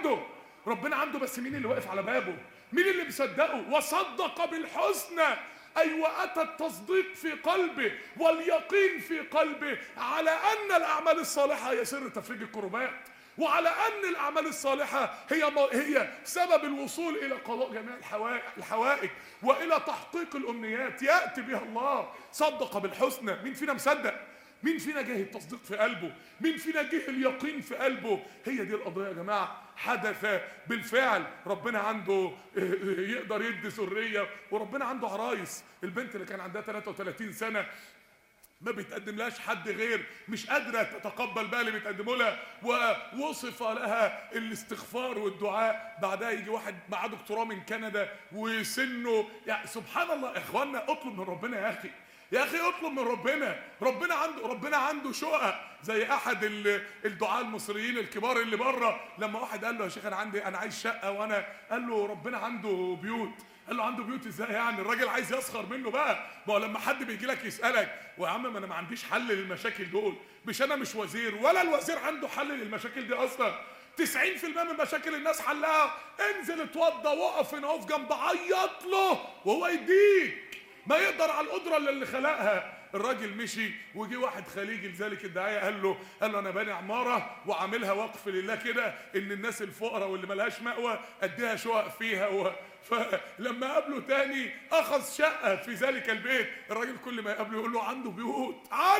ربنا عنده بس مين اللي واقف على بابه؟ مين اللي مصدقه؟ وصدق بالحسنى أيوة أتى التصديق في قلبه واليقين في قلبه على أن الأعمال الصالحة هي سر تفريج الكربات، وعلى أن الأعمال الصالحة هي سبب الوصول إلى قضاء جميع الحوائج وإلى تحقيق الأمنيات يأتي بها الله. صدق بالحسنى. مين فينا مصدق؟ مين فينا جه التصديق في قلبه؟ مين فينا جه اليقين في قلبه؟ هي دي القضية يا جماعة. حدث بالفعل. ربنا عنده يقدر يدي ذرية، وربنا عنده عرايس. البنت اللي كان عندها 33 سنة ما بيتقدم لهاش حد غير، مش قادرة تتقبل بقى اللي بيتقدموا لها، ووصف لها الاستغفار والدعاء. بعدها يجي واحد معاه دكتوراه من كندا وسنه يعني سبحان الله. يا اخوانا اطلب من ربنا يا اخي، يا اخي اطلب من ربنا. ربنا عنده شقق. زي احد الدعاة المصريين الكبار اللي بره، لما واحد قال له يا شيخ انا عايز شقه، وانا قال له ربنا عنده بيوت. قال له عنده بيوت ازاي يعني؟ الراجل عايز يسخر منه بقى. ما هو لما حد بيجي لك يسالك ويا عم ما انا ما عنديش حل للمشاكل دول، مش انا مش وزير ولا الوزير عنده حل للمشاكل دي اصلا. 90% من مشاكل الناس حلها انزل اتوضى وقف هنا اقف جنب عيط له وهو يديك، ما يقدر على القدره اللي خلقها. الراجل مشي وجي واحد خليجي لذلك الداعيه قال له انا باني عماره وعاملها وقف لله كده ان الناس الفقراء واللي ملهاش مأوى اديها شقق فيها. فلما قابله تاني اخذ شقه في ذلك البيت. الراجل كل ما يقابله يقول له عنده بيوت،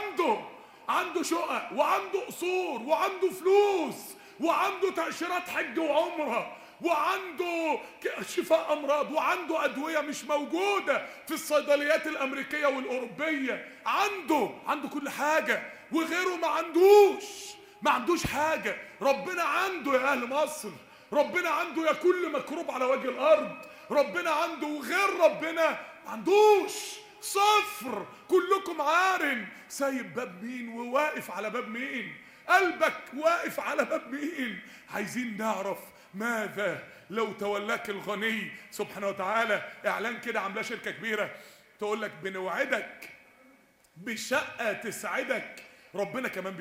عنده شقق وعنده قصور وعنده فلوس وعنده تأشيرات حج وعمره وعنده شفاء امراض وعنده ادويه مش موجوده في الصيدليات الامريكيه والاوروبيه. عنده كل حاجه، وغيره ما عندوش حاجه. ربنا عنده يا اهل مصر، ربنا عنده يا كل مكروب على وجه الارض. ربنا عنده، وغير ربنا ما عندوش. صفر. كلكم عار سايب باب مين وواقف على باب مين؟ قلبك واقف على باب مين؟ عايزين نعرف ماذا لو تولاك الغني سبحانه وتعالى. اعلان كده عاملاه شركه كبيره تقول لك بنوعدك بشقه تسعدك. ربنا كمان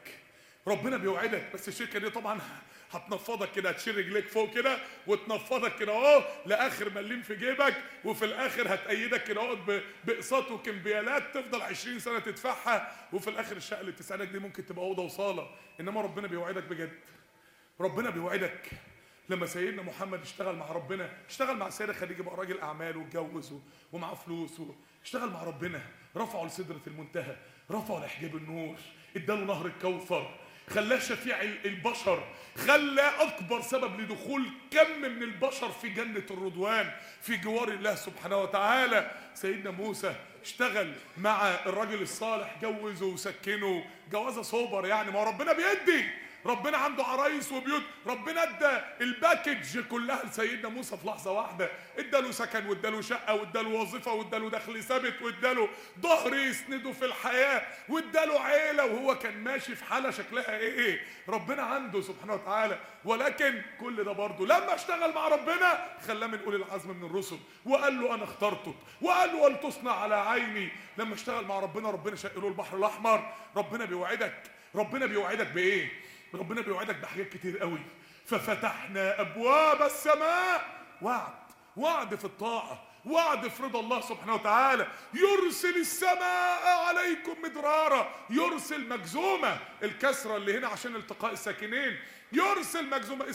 بيوعدك، بس الشركه دي طبعا هتنفضك كده، هتشيل رجليك فوق كده وتنفضك كده اهو لاخر مليم في جيبك، وفي الاخر هتأيدك كده اهو باقساط وكمبيالات تفضل 20 سنه تدفعها، وفي الاخر الشقه اللي بتسعدك دي ممكن تبقى اوضه وصاله. انما ربنا بيوعدك بجد. ربنا بيوعدك. لما سيدنا محمد اشتغل مع ربنا، اشتغل مع السيده خديجه بقى راجل اعمال واتجوز ومعاه فلوس، اشتغل مع ربنا، رفعه لسدره المنتهى، رفعه لحجاب النور، اداله نهر الكوثر، خلاه شفيع البشر، خلاه اكبر سبب لدخول كم من البشر في جنه الرضوان في جوار الله سبحانه وتعالى. سيدنا موسى اشتغل مع الراجل الصالح، جوزه وسكنه جوازه صوبر يعني. ما ربنا بيدي، ربنا عنده عرايس وبيوت. ربنا ادى الباكج كلها لسيدنا موسى في لحظه واحده. اداله سكن واداله شقه واداله وظيفه واداله دخل ثابت واداله ظهر يسنده في الحياه واداله عيله وهو كان ماشي في حاله شكلها ايه. ربنا عنده سبحانه وتعالى. ولكن كل ده برضه لما اشتغل مع ربنا خلاه من اولي العزم من الرسل، وقال له انا اخترتك، وقال له ولتصنع على عيني. لما اشتغل مع ربنا شق له البحر الاحمر. ربنا بيوعدك بايه؟ ربنا بيوعدك بحاجات كتير قوي. ففتحنا ابواب السماء. وعد في الطاعه، وعد في رضا الله سبحانه وتعالى. يرسل السماء عليكم مدرارا. يرسل مجزومه، الكسره اللي هنا عشان التقاء الساكنين. يرسل مجزومه.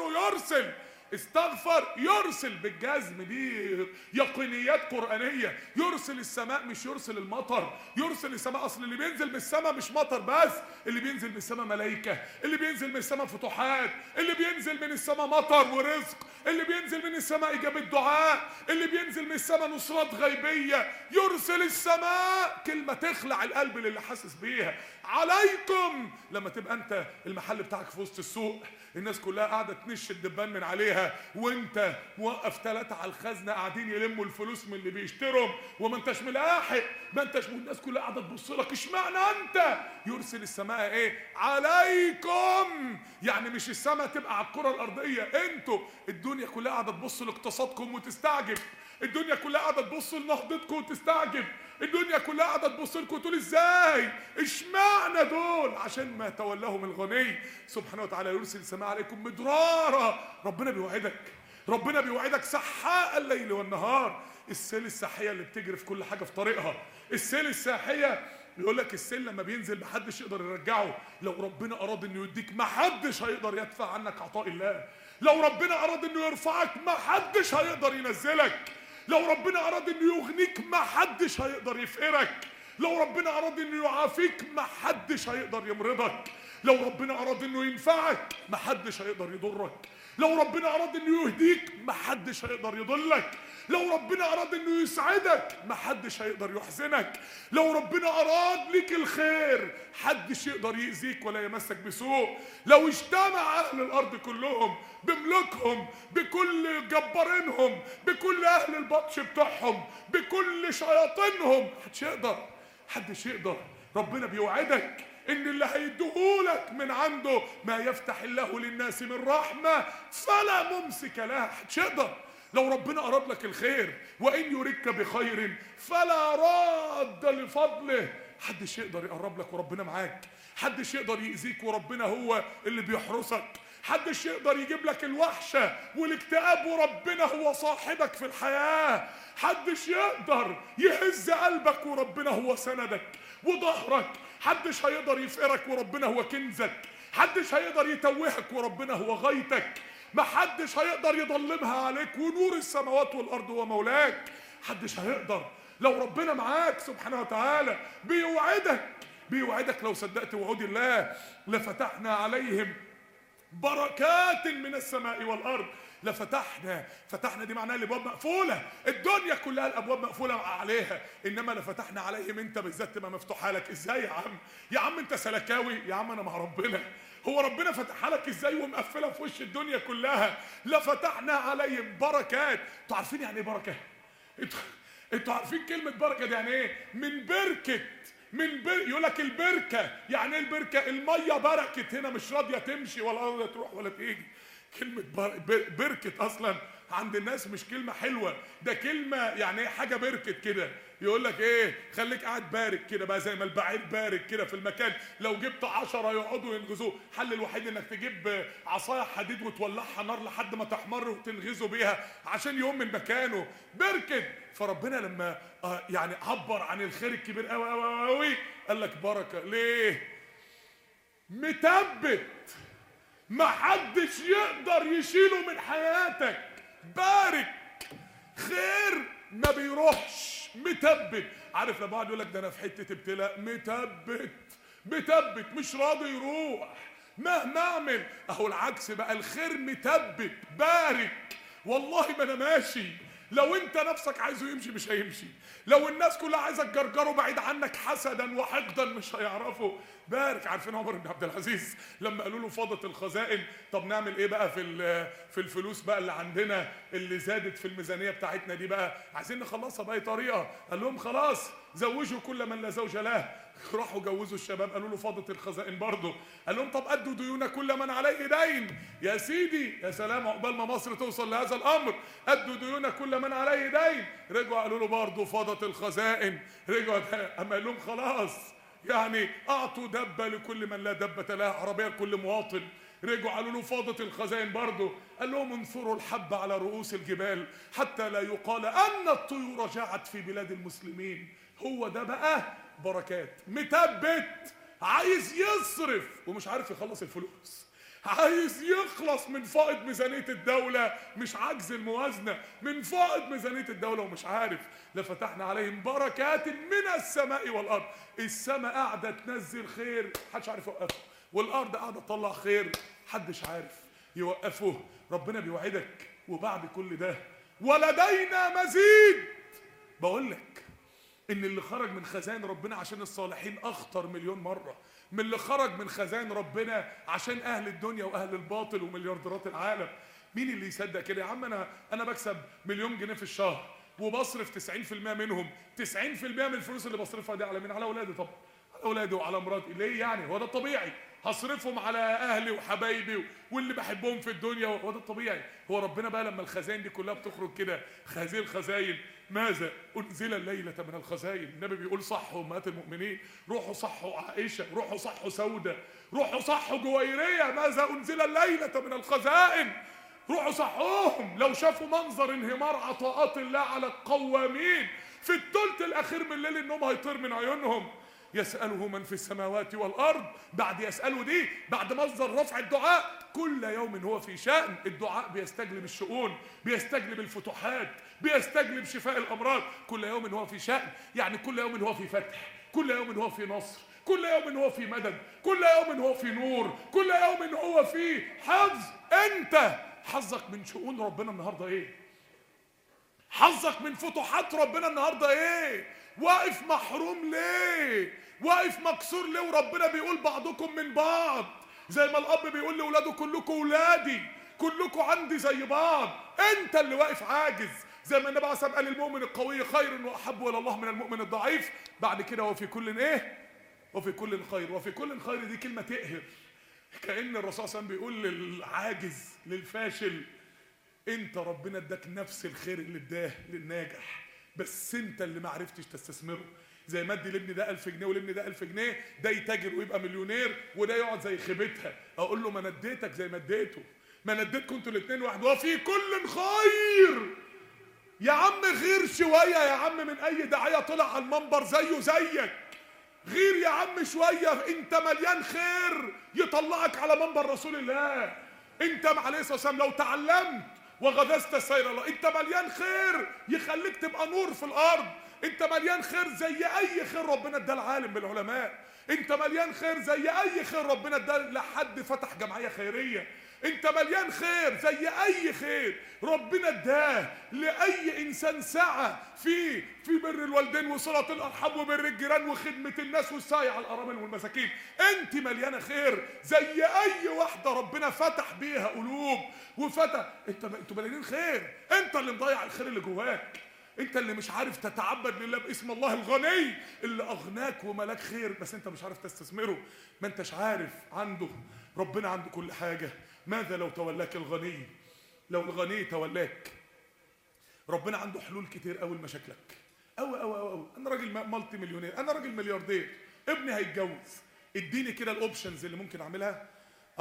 استغفر يرسل بالجزم. دي يقينيات قرآنية. يرسل السماء مش يرسل المطر. يرسل السماء. اصل اللي بينزل من السماء مش مطر بس، اللي بينزل من السماء ملائكة، اللي بينزل من السماء فتوحات، اللي بينزل من السماء مطر ورزق، اللي بينزل من السماء إجابة دعاء، اللي بينزل من السماء نصرات غيبية. يرسل السماء كلمة تخلع القلب للي حاسس بيها. عليكم لما تبقى انت المحل بتاعك في وسط السوق، الناس كلها قاعده تنش الدبان من عليها، وانت موقف 3 على الخزنه قاعدين يلموا الفلوس من اللي بيشتروا، وما انتش ملاحق، الناس كلها قاعده تبص لك. اشمعنى انت؟ يرسل السماء ايه؟ عليكم. يعني مش السماء تبقى على الكره الارضيه، انتوا الدنيا كلها قاعده تبص لاقتصادكم وتستعجب، الدنيا كلها قاعده تبص لنهضتكم وتستعجب، الدنيا كلها قاعده تبص لكم وتقول ازاي؟ اشمعنى دول؟ عشان ما تولاهم الغني سبحانه وتعالى. يرسل السماء عليكم مدرارا. ربنا بيوعدك، ربنا بيوعدك سحاء الليل والنهار. السيل الساحيه اللي بتجري في كل حاجه في طريقها. السيل الساحيه يقول لك السيل لما بينزل محدش يقدر يرجعه. لو ربنا اراد انه يديك محدش هيقدر يدفع عنك عطاء الله. لو ربنا اراد انه يرفعك محدش هيقدر ينزلك. لو ربنا اراد انه يغنيك محدش هيقدر يفقرك. لو ربنا اراد انه يعافيك محدش هيقدر يمرضك. لو ربنا اراد انه ينفعك محدش هيقدر يضرك. لو ربنا اراد انه يهديك محدش هيقدر يضلك. لو ربنا اراد انه يسعدك محدش هيقدر يحزنك. لو ربنا اراد ليك الخير محدش يقدر يأذيك ولا يمسك بسوء. لو اجتمع اهل الارض كلهم بملوكهم بكل جبارينهم بكل اهل البطش بتاعهم بكل شياطينهم محدش يقدر. ربنا بيوعدك ان اللي هيديهولك من عنده ما يفتح الله للناس من رحمه فلا ممسك لها. محدش يقدر. لو ربنا اراد لك الخير وان يردك بخير فلا راد لفضله. محدش يقدر يقرب لك وربنا معاك. محدش يقدر يأذيك وربنا هو اللي بيحرسك. محدش يقدر يجيب لك الوحشه والاكتئاب وربنا هو صاحبك في الحياه. محدش يقدر يهز قلبك وربنا هو سندك وظهرك. محدش هيقدر يفقرك وربنا هو كنزك. محدش هيقدر يتوهك وربنا هو غايتك. محدش هيقدر يضلمها عليك ونور السماوات والارض هو مولاك. محدش هيقدر. لو ربنا معاك سبحانه وتعالى بيوعدك لو صدقت وعود الله لفتحنا عليهم بركات من السماء والارض. فتحنا دي معناها الابواب مقفوله. الدنيا كلها الابواب مقفوله عليها انما لفتحنا عليهم انت بالذات تبقى مفتوحه لك. ازاي يا عم؟ يا عم انت سلكاوي؟ يا عم انا مع ربنا. هو ربنا فتحها لك ازاي ومقفله في وش الدنيا كلها؟ لفتحنا عليهم بركات. انتوا عارفين يعني ايه بركه؟ انتوا عارفين كلمه بركه دي يعني ايه؟ من بركه يقول لك البركه. يعني ايه البركه؟ الميه بركت هنا مش راضيه تمشي ولا راضيه تروح ولا تيجي. كلمه بركت اصلا عند الناس مش كلمه حلوه، ده كلمه يعني ايه حاجه بركت كده. يقول لك ايه؟ خليك قاعد بارك كده بقى زي ما البعير بارك كده في المكان. لو جبت 10 يقعدوا ينغزوه. الحل الوحيد انك تجيب عصايه حديد وتولعها نار لحد ما تحمر وتنغزه بيها عشان يقوم من مكانه. بركت. فربنا لما يعني عبر عن الخير الكبير قوي قوي قوي قال لك بركه. ليه؟ مثبت محدش يقدر يشيله من حياتك. بارك خير ما بيروحش. مثبت. عارف لما واحد يقول لك ده انا في حته ابتلاء مثبت مش راضي يروح مهما اعمل. اهو العكس بقى الخير مثبت. بارك. والله ما انا ماشي. لو انت نفسك عايزه يمشي مش هيمشي. لو الناس كلها عايزه تجرجره بعيد عنك حسدا وحقدا مش هيعرفوا. بارك. عارفين عمر بن عبد العزيز لما قالوا له فاضت الخزائن طب نعمل ايه بقى في الفلوس بقى اللي عندنا اللي زادت في الميزانيه بتاعتنا دي بقى عايزين نخلصها باي طريقه؟ قال لهم خلاص زوجوا كل من لا زوج له. راحوا جوزوا الشباب قالوا له فاضت الخزائن برضه. قال لهم طب ادوا ديون كل من عليه دين. يا سيدي يا سلام عقبال ما مصر توصل لهذا الامر. ادوا ديون كل من عليه دين. رجعوا قالوا له برضه فاضت الخزائن. رجعوا اما قال لهم خلاص يعني اعطوا دبه لكل من لا دبه له. عربيه لكل مواطن. رجعوا قالوا له فاضت الخزائن برضه. قال لهم انثروا الحب على رؤوس الجبال حتى لا يقال ان الطيور جاعت في بلاد المسلمين. هو ده بقى بركات. مثبت. عايز يصرف ومش عارف يخلص الفلوس. عايز يخلص من فائض ميزانية الدولة مش عجز الموازنة. من فائض ميزانية الدولة ومش عارف. لفتحنا عليهم بركات من السماء والأرض. السماء قاعدة تنزل خير محدش عارف يوقفه. والأرض قاعدة تطلع خير محدش عارف يوقفه. ربنا بيوعدك وبعد كل ده ولدينا مزيد. بقول لك ان اللي خرج من خزائن ربنا عشان الصالحين اخطر مليون مره من اللي خرج من خزائن ربنا عشان اهل الدنيا واهل الباطل ومليارديرات العالم. مين اللي يصدق كده؟ يا عم انا بكسب مليون جنيه في الشهر وبصرف 90% منهم. 90% من الفلوس اللي بصرفها دي على مين؟ على اولادي طبعا. على اولادي وعلى مراتي. ليه يعني؟ هو ده الطبيعي. هصرفهم على اهلي وحبايبي واللي بحبهم في الدنيا. هو ده الطبيعي. هو ربنا بقى لما الخزائن دي كلها بتخرج كده هذه الخزائن ماذا أنزل الليلة من الخزائن؟ النبي بيقول صحوا أمهات المؤمنين. روحوا صحوا عائشة. روحوا صحوا سودة. روحوا صحوا جويرية. ماذا أنزل الليلة من الخزائن؟ روحوا صحوهم لو شافوا منظر انهمار عطاءات الله على القوامين في الثلث الاخير من الليل النوم هيطير من عيونهم. يسأله من في السماوات والأرض، بعد يسأله دي بعد مصدر رفع الدعاء، كل يوم هو في شأن. الدعاء بيستجلب الشؤون، بيستجلب الفتوحات، بيستجلب شفاء الأمراض. كل يوم هو في شأن، يعني كل يوم هو في فتح، كل يوم هو في نصر، كل يوم هو في مدد، كل يوم هو في نور، كل يوم هو في حظ. انت حظك من شؤون ربنا النهارده ايه؟ حظك من فتوحات ربنا النهارده ايه؟ واقف محروم ليه؟ واقف مكسور ليه؟ وربنا بيقول بعضكم من بعض، زي ما الاب بيقول لاولاده كلكم ولادي، كلكم عندي زي بعض. انت اللي واقف عاجز، زي ما النبي عليه الصلاه والسلام قال المؤمن القوي خير واحب الى الله من المؤمن الضعيف. بعد كده وفي كل ايه؟ وفي كل خير. وفي كل خير دي كلمه تقهر، كأن الرسول صلى الله عليه وسلم بيقول للعاجز للفاشل انت ربنا اداك نفس الخير اللي اداه للناجح، بس انت اللي ما عرفتش تستثمره. زي ما ادي لابني ده 1000 جنيه ولابني ده 1000 جنيه، ده يتاجر ويبقى مليونير وده يقعد زي خيبتها. اقول له ما انا اديتك زي ما اديته، ما انا اديتكم انتوا الاثنين واحد. وفي كل خير يا عم، غير شويه يا عم من اي داعيه طلع على المنبر زيه زيك. غير يا عم شويه، انت مليان خير يطلعك على منبر رسول الله. انت عليه الصلاه والسلام لو تعلمت وغذست سير الله، انت مليان خير يخليك تبقى نور في الارض. انت مليان خير زي اي خير ربنا اداه العالم بالعلماء. انت مليان خير زي اي خير ربنا اداه لحد فتح جمعيه خيريه. انت مليان خير زي اي خير ربنا اداه لاي انسان سعى في بر الوالدين وصله الارحام وبر الجيران وخدمه الناس والسعي على الارامل والمساكين. انت مليانه خير زي اي واحده ربنا فتح بيها قلوب وفتح. انتوا مليانين خير. انت اللي مضيع الخير اللي جواك، انت اللي مش عارف تتعبد لله باسم الله الغني اللي اغناك وملاك خير، بس انت مش عارف تستثمره. ما انتش عارف عنده ربنا عنده كل حاجه. ماذا لو تولاك الغني؟ لو الغني تولاك، ربنا عنده حلول كتير قوي لمشاكلك. أوي. انا راجل مالتي مليونير، انا راجل ملياردير، ابني هيتجوز، اديني كده الاوبشنز اللي ممكن اعملها.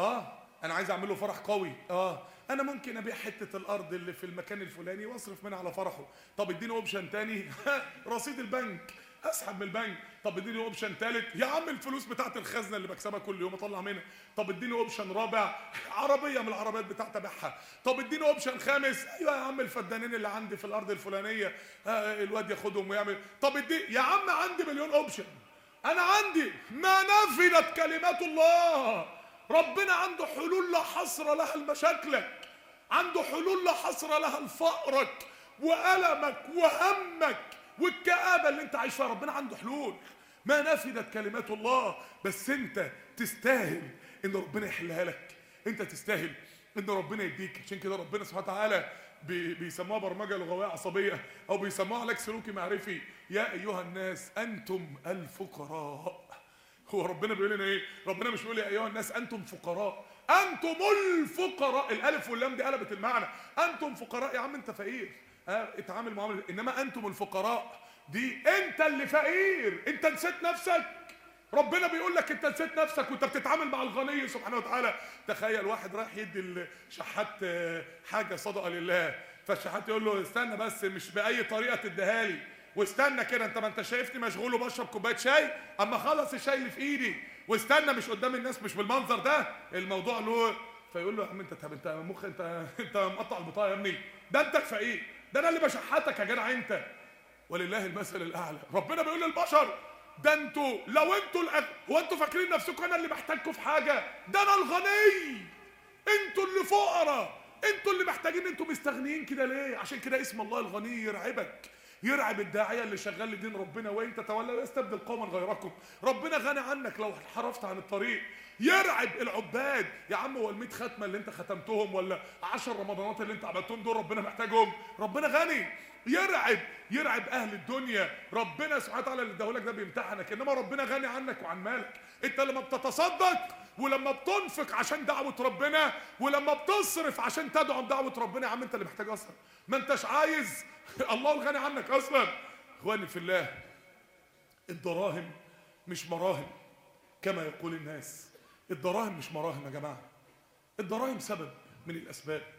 انا عايز اعمل له فرح قوي. انا ممكن ابيع حته الارض اللي في المكان الفلاني واصرف منها على فرحه. طب اديني اوبشن تاني رصيد البنك، اسحب من البنك. طب اديني اوبشن ثالث، يا عم الفلوس بتاعت الخزنه اللي بكسبها كل يوم اطلع منها. طب اديني اوبشن رابع، عربيه من العربيات بتاعتي ابيعها. طب اديني اوبشن خامس، ايوه يا عم الفدانين اللي عندي في الارض الفلانيه الواد ياخدهم ويعمل. طب اديني يا عم، عندي مليون اوبشن. انا عندي ما نفدت كلمات الله. ربنا عنده حلول لا حصر لها لمشاكلك، عنده حلول لا حصر لها لفقرك وألمك وهمك والكآبة اللي انت عايش فيها. ربنا عنده حلول ما نفدت كلمات الله، بس انت تستاهل ان ربنا يحلها لك. انت تستاهل ان ربنا يديك. عشان كده ربنا سبحانه وتعالى بيسموها برمجه لغويه عصبيه او بيسموها علاج سلوكي معرفي. يا ايها الناس انتم الفقراء. هو ربنا بيقول لنا ايه؟ ربنا مش بيقول يا ايها الناس انتم فقراء، انتم الفقراء. الالف واللام دي قلبت المعنى. انتم فقراء يا عم، انت فقير، اتعامل معامله. انما انتم الفقراء دي انت اللي فقير، انت نسيت نفسك. ربنا بيقول لك انت نسيت نفسك وانت بتتعامل مع الغني سبحانه وتعالى. تخيل واحد رايح يدي الشحات حاجه صدقه لله، فالشحات يقول له استنى بس، مش باي طريقه تديها لي، واستنى كده، انت ما انت شايفني مشغول وبشرب كوبايه شاي اما خلص الشاي اللي في ايدي، واستنى مش قدام الناس، مش بالمنظر ده الموضوع له. فيقول له يا عم انت مخ، انت مقطع البطاقه يا ابني، ده انت فقير، ده انا اللي بشحتك يا جدع انت. ولله المثل الاعلى. ربنا بيقول للبشر ده انتوا لو انتوا هو انتوا فاكرين نفسكم انا اللي محتاجكم في حاجه؟ ده انا الغني، انتوا اللي فقراء، انتوا اللي محتاجين. انتوا مستغنيين كده ليه؟ عشان كده اسم الله الغني يرعبك، يرعب الداعيه اللي شغال لدين ربنا. وان تتولوا يستبدل قوما غيركم. ربنا غني عنك لو انحرفت عن الطريق. يرعب العباد. يا عم هو ال100 ختمه اللي انت ختمتهم ولا 10 رمضانات اللي انت عملتهم دول ربنا محتاجهم؟ ربنا غني. يرعب اهل الدنيا. ربنا سبحانه وتعالى اللي اداهولك ده بيمتحنك، انما ربنا غني عنك وعن مالك. انت لما بتتصدق ولما بتنفق عشان دعوه ربنا ولما بتصرف عشان تدعم دعوه ربنا، يا عم انت اللي محتاج اصلا، ما انتش عايز. الله الغني عنك اصلا. اخواني في الله، الدراهم مش مراهم كما يقول الناس. الدراهم مش مراهم يا جماعه، الدراهم سبب من الاسباب.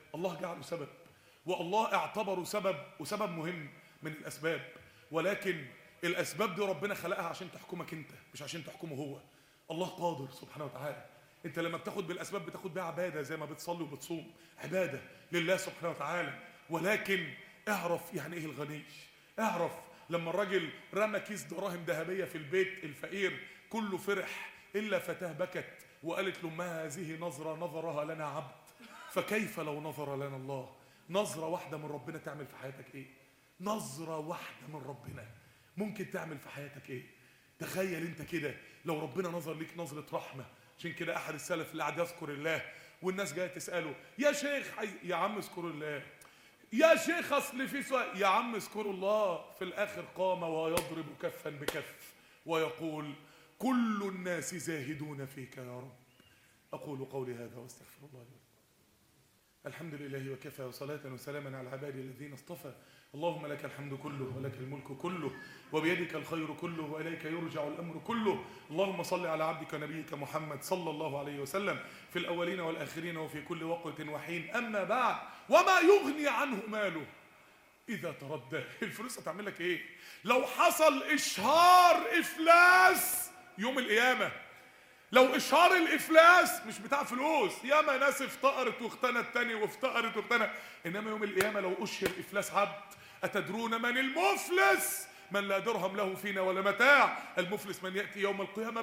الله جعله سبب، والله اعتبره سبب، وسبب مهم من الاسباب، ولكن الاسباب دي ربنا خلقها عشان تحكمك انت، مش عشان تحكمه هو. الله قادر سبحانه وتعالى. انت لما بتاخد بالاسباب بتاخد بيها عباده، زي ما بتصلي وبتصوم عباده لله سبحانه وتعالى. ولكن اعرف يعني ايه الغني. اعرف لما الراجل رمى كيس دراهم ذهبيه في البيت، الفقير كله فرح الا فتاه بكت وقالت له: ما هذه نظره نظرها لنا عبد، فكيف لو نظر لنا الله؟ نظره واحده من ربنا تعمل في حياتك ايه؟ نظره واحده من ربنا ممكن تعمل في حياتك ايه؟ تخيل انت كده لو ربنا نظر ليك نظره رحمه. عشان كده احد السلف اللي قاعد يذكر الله والناس جايه تساله: يا شيخ يا عم اذكر الله، يا شيخ اصل في سؤال، يا عم اذكروا الله. في الاخر قام ويضرب كفا بكف ويقول: كل الناس زاهدون فيك يا رب. اقول قولي هذا واستغفر الله لي. الحمد لله وكفى، وصلاة وسلاما على عبادي الذين اصطفى. اللهم لك الحمد كله ولك الملك كله وبيدك الخير كله وإليك يرجع الأمر كله. اللهم صل على عبدك نبيك محمد صلى الله عليه وسلم في الأولين والآخرين وفي كل وقت وحين. أما بعد، وما يغني عنه ماله إذا تردى. الفلوس هتعمل لك إيه؟ لو حصل إشهار إفلاس يوم القيامة، لو اشهار الافلاس مش بتاع فلوس، ياما ناس افتقرت واختنت تاني وافتقرت واختنت، انما يوم القيامه لو اشهر افلاس عبد: اتدرون من المفلس؟ من لا درهم له فينا ولا متاع. المفلس من ياتي يوم القيامه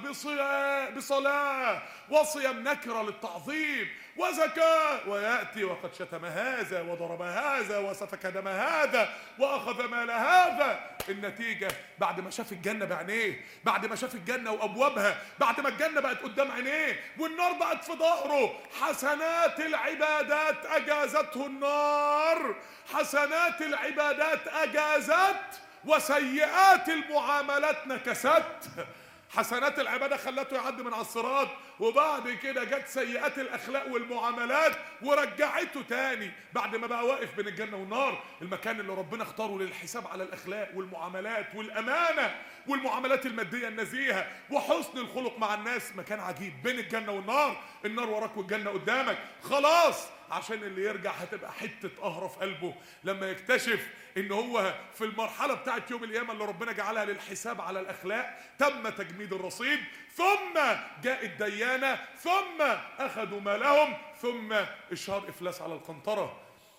بصلاه وصيام نكره للتعظيم وزكاه، وياتي وقد شتم هذا وضرب هذا وسفك دم هذا واخذ مال هذا. النتيجه بعد ما شاف الجنه بعينيه، بعد ما شاف الجنه وابوابها، بعد ما الجنه بقت قدام عينيه والنار بقت في ظهره، حسنات العبادات اجازته النار، حسنات العبادات اجازت وسيئات المعاملات نكست. حسنات العبادة خلته يعدي من على الصراط، وبعد كده جت سيئات الأخلاق والمعاملات ورجعته تاني بعد ما بقى واقف بين الجنة والنار، المكان اللي ربنا اختاره للحساب على الأخلاق والمعاملات والأمانة والمعاملات المادية النزيهة وحسن الخلق مع الناس. مكان عجيب بين الجنة والنار، النار وراك والجنة قدامك. خلاص عشان اللي يرجع هتبقى حتة قهرة في قلبه لما يكتشف ان هو في المرحلة بتاعت يوم القيامة اللي ربنا جعلها للحساب على الاخلاق تم تجميد الرصيد، ثم جاء الديانة، ثم اخذوا مالهم، ثم اشهار افلاس على القنطرة.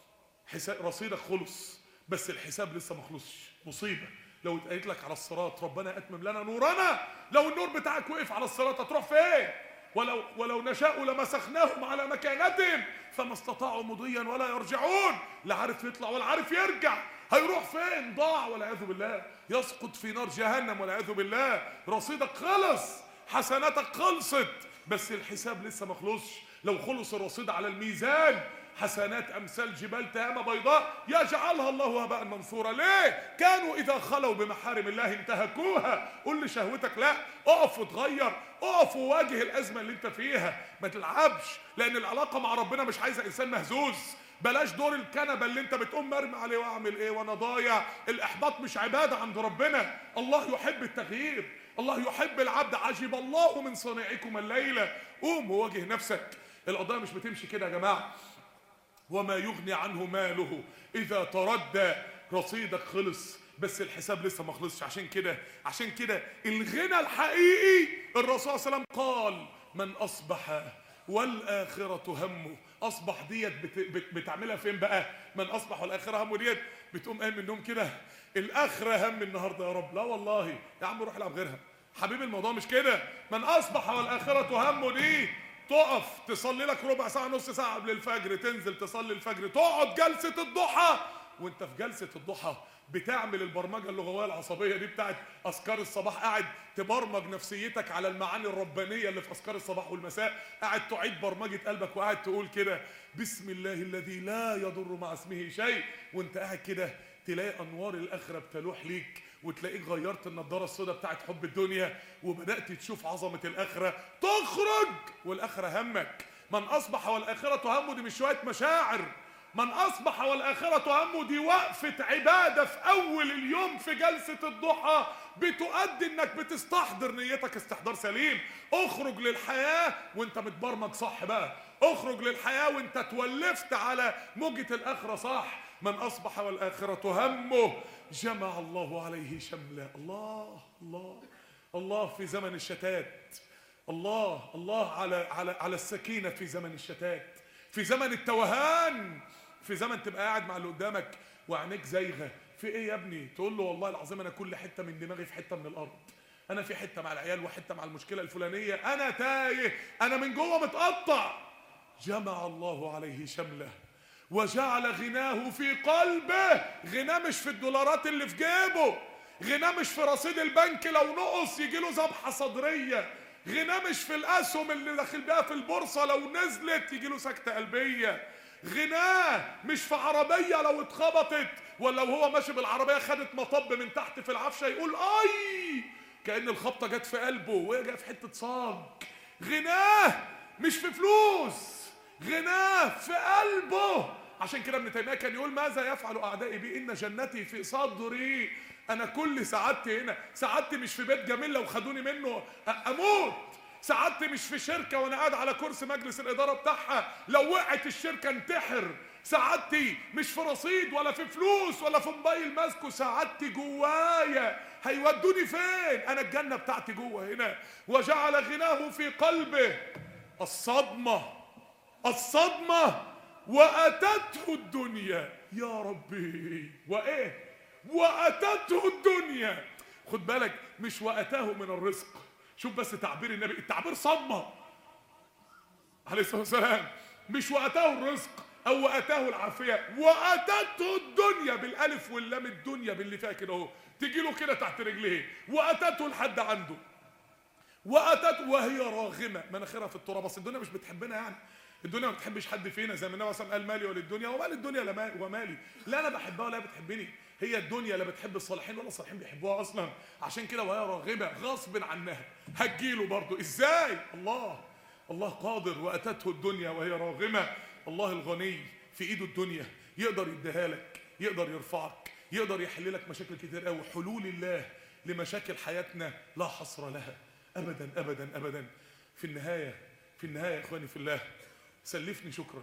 رصيدك خلص بس الحساب لسه ما خلصش. مصيبة لو اتقالت لك على الصراط: ربنا اتمم لنا نورنا. لو النور بتاعك وقف على الصراط هتروح فين؟ ولو نشاء لمسخناهم على مكانتهم فما استطاعوا مضيا ولا يرجعون. لا عارف يطلع ولا عارف يرجع، هيروح فين؟ ضاع والعياذ بالله، يسقط في نار جهنم والعياذ بالله. رصيدك خلص، حسناتك خلصت، بس الحساب لسه ما خلصش. لو خلص الرصيد على الميزان حسنات امثال جبال تهامه بيضاء يجعلها الله هباء منثورا. ليه؟ كانوا اذا خلوا بمحارم الله انتهكوها. قول لشهوتك لا، اقف وتغير، اقف وواجه الازمه اللي انت فيها، ما تلعبش، لان العلاقه مع ربنا مش عايزه انسان مهزوز. بلاش دور الكنبه اللي انت بتقوم مرمي عليه واعمل ايه وانا ضايع. الاحباط مش عباده عند ربنا. الله يحب التغيير، الله يحب العبد. عجب الله من صنيعكم الليله. قوم وواجه نفسك. القضيه مش بتمشي كده يا جماعه. وما يغني عنه ماله اذا تردى. رصيدك خلص بس الحساب لسه ما خلصش. عشان كده الغنى الحقيقي الرسول صلى الله عليه وسلم قال: من اصبح والاخره همه. اصبح ديت بتعملها فين بقى؟ من اصبح والاخره همه ديت بتقوم قايم من النوم كده: الاخره هم النهارده يا رب. لا والله يا عم روح العب غيرها حبيبي، الموضوع مش كده. من اصبح والاخره همه دي تقف تصلي لك ربع ساعه نص ساعه قبل الفجر، تنزل تصلي الفجر، تقعد جلسه الضحى. وانت في جلسه الضحى بتعمل البرمجه اللغويه العصبيه دي بتاعت اذكار الصباح، قاعد تبرمج نفسيتك على المعاني الربانيه اللي في اذكار الصباح والمساء، قاعد تعيد برمجه قلبك وقاعد تقول كده: بسم الله الذي لا يضر مع اسمه شيء. وانت قاعد كده تلاقي انوار الاخره بتلوح ليك، وتلاقيك غيرت النضاره السوداء بتاعت حب الدنيا وبدات تشوف عظمه الاخره، تخرج والاخره همك. من اصبح والاخره همه دي مش شويه مشاعر، من أصبح والآخرة همه دي وقفة عبادة في أول اليوم في جلسة الضحى بتؤدي إنك بتستحضر نيتك استحضار سليم. اخرج للحياة وانت متبرمج صح بقى، اخرج للحياة وانت تولفت على موجة الآخرة صح. من أصبح والآخرة همه جمع الله عليه شمله. الله الله الله في زمن الشتات، الله الله على السكينة في زمن الشتات، في زمن التوهان، في زمن تبقى قاعد مع اللي قدامك وعينيك زايغه. في ايه يا ابني؟ تقول له والله العظيم انا كل حته من دماغي في حته من الارض، انا في حته مع العيال وحته مع المشكله الفلانيه، انا تايه، انا من جوه متقطع. جمع الله عليه شمله وجعل غناه في قلبه. غناه مش في الدولارات اللي في جيبه، غناه مش في رصيد البنك لو نقص يجيله ذبحه صدريه، غناه مش في الاسهم اللي داخل بيها في البورصه لو نزلت يجيله سكته قلبيه، غناه مش في عربيه لو اتخبطت ولا وهو ماشي بالعربيه خدت مطب من تحت في العفشه يقول اي كأن الخبطه جت في قلبه وهي جايه في حته صاج. غناه مش في فلوس، غناه في قلبه. عشان كده ابن تيميه كان يقول ماذا يفعل اعدائي بي ان جنتي في صدري. انا كل سعادتي هنا، سعادتي مش في بيت جميل لو خدوني منه اموت، سعادتي مش في شركه وانا قاعد على كرسي مجلس الاداره بتاعها لو وقعت الشركه انتحر، سعادتي مش في رصيد ولا في فلوس ولا في موبايل ماسكه، سعادتي جوايا. هيودوني فين؟ انا الجنه بتاعتي جوه هنا. وجعل غناه في قلبه. الصدمه واتته الدنيا. يا ربي وايه؟ واتته الدنيا. خد بالك مش واتاه من الرزق، شوف بس تعبير النبي، التعبير صدمه عليه الصلاه والسلام، مش واتاه الرزق او واتاه العافيه، واتته الدنيا بالالف واللام، الدنيا باللي فيها كده اهو تجي له كده تحت رجليه، واتته لحد عنده، واتته وهي راغمه مناخيرها في التراب. اصل الدنيا مش بتحبنا يعني، الدنيا ما بتحبش حد فينا زي ما النبي صلى الله عليه وسلم قال مالي وللدنيا ومال الدنيا ومالي. لا انا بحبها ولا بتحبني، هي الدنيا لا بتحب الصالحين ولا الصالحين بيحبوها اصلا. عشان كده وهي راغبه غصب عنها هتجيله برضه. ازاي؟ الله قادر. واتته الدنيا وهي راغمه. الله الغني في ايده الدنيا، يقدر يديها لك، يقدر يرفعك، يقدر يحل لك مشاكل كتير قوي. حلول الله لمشاكل حياتنا لا حصر لها ابدا ابدا ابدا. في النهايه يا اخواني في الله، سلفني شكرا.